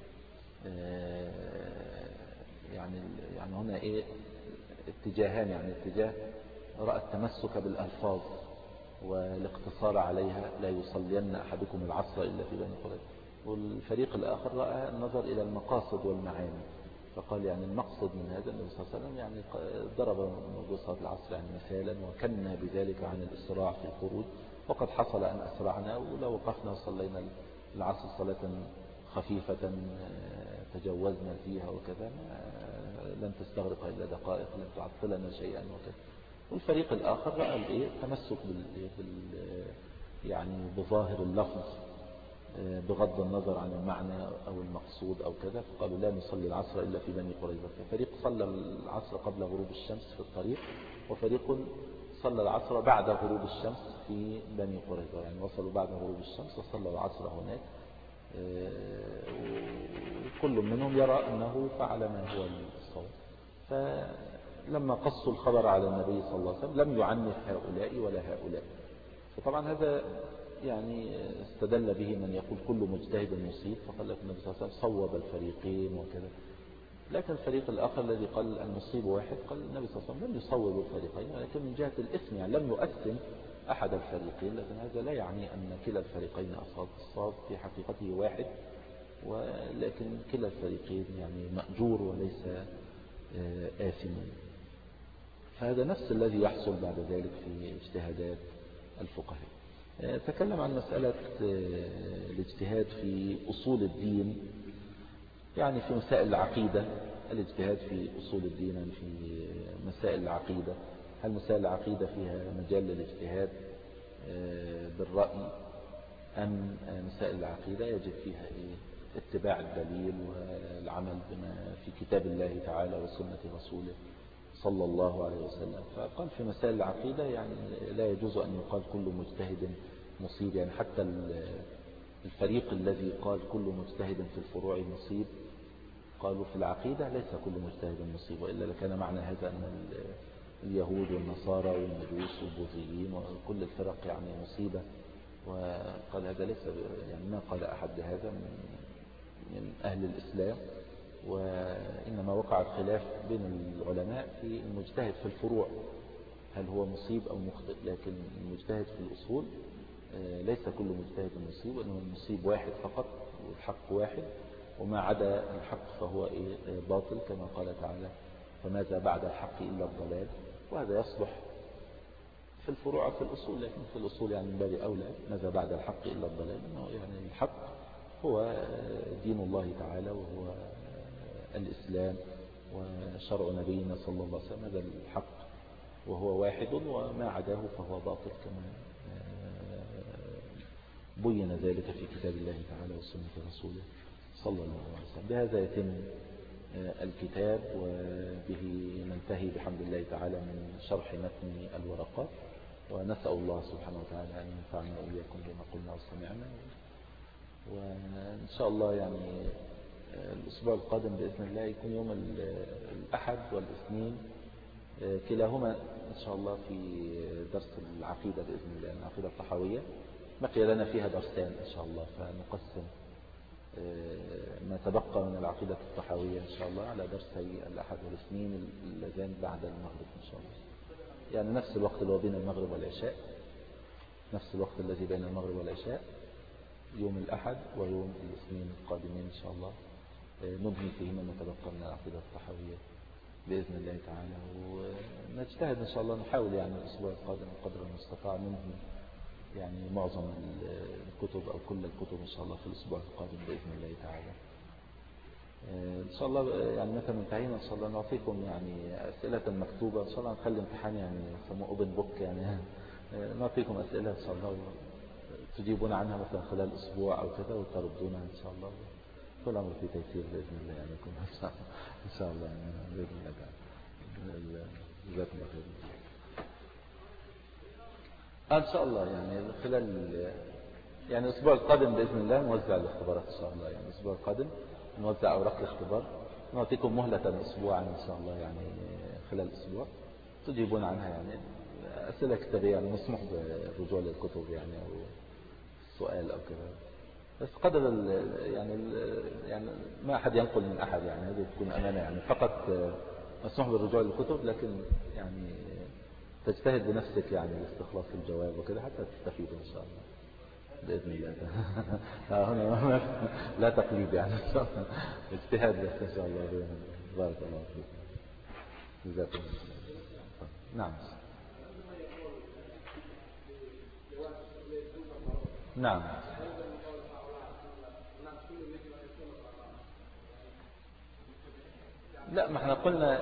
يعني يعني هنا إيه اتجاهان، يعني اتجاه رأى التمسك بالألفاظ والاقتصار عليها لا يصلين أحدكم العصر إلا في بني قريظة، والفريق الآخر رأى النظر إلى المقاصد والمعاني، فقال يعني المقصد من هذا النبي صلى الله عليه وسلم يعني ضرب موضوع صلاة العصر يعني مثالا وكنا بذلك عن الإسراع في الخروج، وقد حصل أن أسرعنا ولو وقفنا وصلينا العصر صلاة خفيفة تجوزنا فيها وكذا لن تستغرق إلا دقائق لن تعطلنا شيئا وكذا. والفريق الآخر رأى الإيه التمسك بال يعني بظاهر اللفظ بغض النظر عن المعنى أو المقصود أو كذا، فقالوا لا نصلي العصر إلا في بني قريظة. ففريق صلى العصر قبل غروب الشمس في الطريق، وفريق صلى العصر بعد غروب الشمس في بني قريظة، يعني وصلوا بعد غروب الشمس وصلوا العصر هناك، وكل منهم يرى أنه فعل ما هو الصواب. فلما قصوا الخبر على النبي صلى الله عليه وسلم لم يعنف هؤلاء ولا هؤلاء. فطبعا هذا يعني استدل به من يقول كل مجتهد مصيب، فقال لك النبي صلى الله عليه وسلم صوب الفريقين وكذا. لكن الفريق الآخر الذي قال المصيب واحد، قال النبي صلى الله عليه وسلم لم يصوب الفريقين، ولكن من جهة الإثم يعني لم يؤثم أحد الفريقين، لكن هذا لا يعني أن كلا الفريقين أصاب. الصواب في حقيقته واحد، ولكن كلا الفريقين يعني مأجور وليس آثما. فهذا نفس الذي يحصل بعد ذلك في اجتهادات الفقهاء. تكلم عن مسألة الاجتهاد في أصول الدين، يعني في مسائل العقيدة، الاجتهاد في أصول الدين في مسائل العقيدة، هل مسائل العقيدة فيها مجال للاجتهاد بالرأي، أم مسائل العقيدة يجب فيها إيه؟ اتباع الدليل والعمل بما في كتاب الله تعالى وسنة رسوله صلى الله عليه وسلم. فقال في مسائل العقيدة يعني لا يجوز أن يقال كل مجتهد مصيب، يعني حتى الفريق الذي قال كل مجتهد في الفروع مصيب قالوا في العقيدة ليس كل مجتهد مصيب، وإلا لكان معنى هذا أن اليهود والنصارى والمجوس والبوذيين وكل الفرق يعني مصيبة. وقال هذا ليس يعني ما قال أحد بهذا من أهل الإسلام، وإنما وقع الخلاف بين العلماء في المجتهد في الفروع هل هو مصيب أو مخطئ، لكن المجتهد في الأصول ليس كل مجتهد مصيب، وإنه المصيب واحد فقط والحق واحد، وما عدا الحق فهو باطل، كما قال تعالى فماذا بعد الحق إلا الضلال. وهذا يصلح في الفروع في الأصول، لكن في الأصول يعني من باب أولى ماذا بعد الحق إلا الضلال، إنه يعني الحق هو دين الله تعالى وهو الإسلام وشرع نبينا صلى الله عليه وسلم، هذا الحق وهو واحد، وما عداه فهو باطل، كما بين ذلك في كتاب الله تعالى وسنة رسوله صلى الله عليه وسلم. بهذا يتم الكتاب، وبه ننتهي بحمد الله تعالى من شرح متن الورقات، ونسأل الله سبحانه وتعالى أن ينفعنا وإياكم بما قلنا وسمعنا. وإن شاء الله يعني الأسبوع القادم بإذن الله يكون يوم الأحد والاثنين كلاهما إن شاء الله في درس العقيدة بإذن الله، العقيدة الطحاوية بقي لنا فيها درسان إن شاء الله، فنقسم ما تبقى من العقيدة الطحاوية إن شاء الله على درسي الأحد والاثنين اللذان بعد المغرب إن شاء الله، يعني نفس الوقت اللي هو بين المغرب والعشاء، نفس الوقت الذي بين المغرب والعشاء يوم الأحد ويوم الاثنين القادمين إن شاء الله نبني فيهما ما تبقى من العقيدة الطحاوية بإذن الله تعالى. ونجتهد إن شاء الله نحاول يعني الأسبوع القادم قدر المستطاع ننهي يعني معظم الكتب أو كل الكتب إن شاء الله في الأسبوع القادم بإذن الله تعالى. إن شاء الله يعني متى انتهينا إن شاء الله نعطيكم يعني أسئلة مكتوبة إن شاء الله، نخلي امتحان يعني يسموه أوبن بوك، يعني نعطيكم أسئلة إن شاء الله تجيبون عنها مثلا خلال أسبوع أو كذا وتردونها إن شاء الله. كل أمر في تيسير بإذن الله يعني يكون إن شاء الله يعني بإذن الله تعالى. جزاكم الله خير. إن شاء الله يعني خلال يعني الأسبوع القادم بإذن الله نوزع الاختبارات إن شاء الله، يعني الأسبوع القادم نوزع أوراق الاختبار، نعطيكم مهلة أسبوعا إن شاء الله، يعني خلال أسبوع تجيبون عنها يعني أسئلة كتابية، يعني مسموح بالرجوع للكتب يعني أو السؤال أو كذا، بس قدر ال يعني ال يعني ما أحد ينقل من أحد، يعني هذه تكون أمانة، يعني فقط مسموح بالرجوع للكتب، لكن يعني تجتهد بنفسك يعني لاستخلاص الجواب وكذا حتى تستفيد إن شاء الله بإذن الله. هنا لا تقليد يعني اجتهاد بس إن شاء الله. بارك الله فيك. جزاكم الله. نعم نعم لا، ما احنا قلنا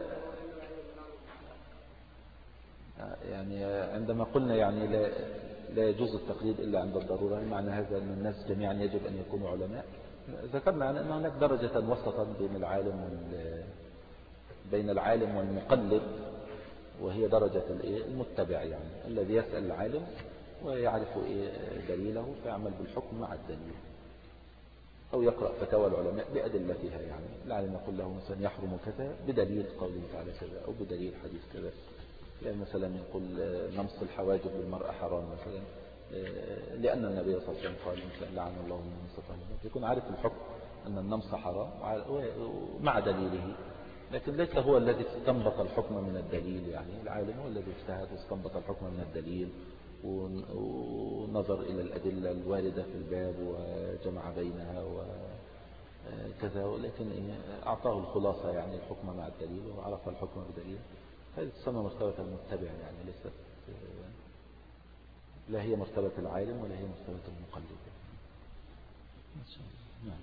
يعني عندما قلنا يعني لا لا يجوز التقليد إلا عند الضرورة، معنى هذا أن الناس جميعا يجب أن يكونوا علماء. ذكرنا أن هناك درجة وسطا بين العالم وال بين العالم والمقلد، وهي درجة المتبع، يعني الذي يسأل العالم ويعرف دليله فيعمل بالحكم مع الدليل، أو يقرأ فتاوى العلماء بأدلتها، يعني العالم يقول له مثلا يحرم كذا بدليل قوله تعالى كذا أو بدليل حديث كذا، يعني مثلا يقول نمص الحواجب للمرأة حرام مثلا لأن النبي صلى الله عليه وسلم قال مثلا لعن الله من نمص الحواجب، يكون عارف الحكم أن النمص حرام مع دليله، لكن ليس هو الذي استنبط الحكم من الدليل. يعني العالم هو الذي اجتهد واستنبط الحكم من الدليل ونظر إلى الأدلة الواردة في الباب وجمع بينها وكذا، ولكن أعطاه الخلاصة يعني الحكم مع الدليل وعرف الحكم بدليل. هذه تسمى مرتبة المتبع، يعني ليست لا هي مرتبة العالم ولا هي مرتبة المقلد. نعم.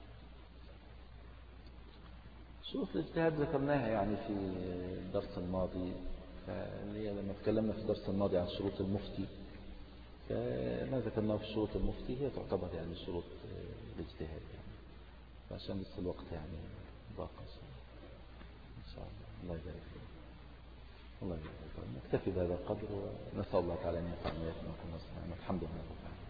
شروط الاجتهاد ذكرناها يعني في الدرس الماضي، لما تكلمنا في الدرس الماضي عن شروط المفتي، فما ذكرناه في شروط المفتي هي تعتبر يعني شروط الاجتهاد، يعني فعشان بس الوقت يعني ضاق إن شاء الله. الله يبارك فيك. الله يبارك فيك. نكتفي بهذا القدر ونسأل الله تعالى أن ينفعنا ويكون الحمد لله.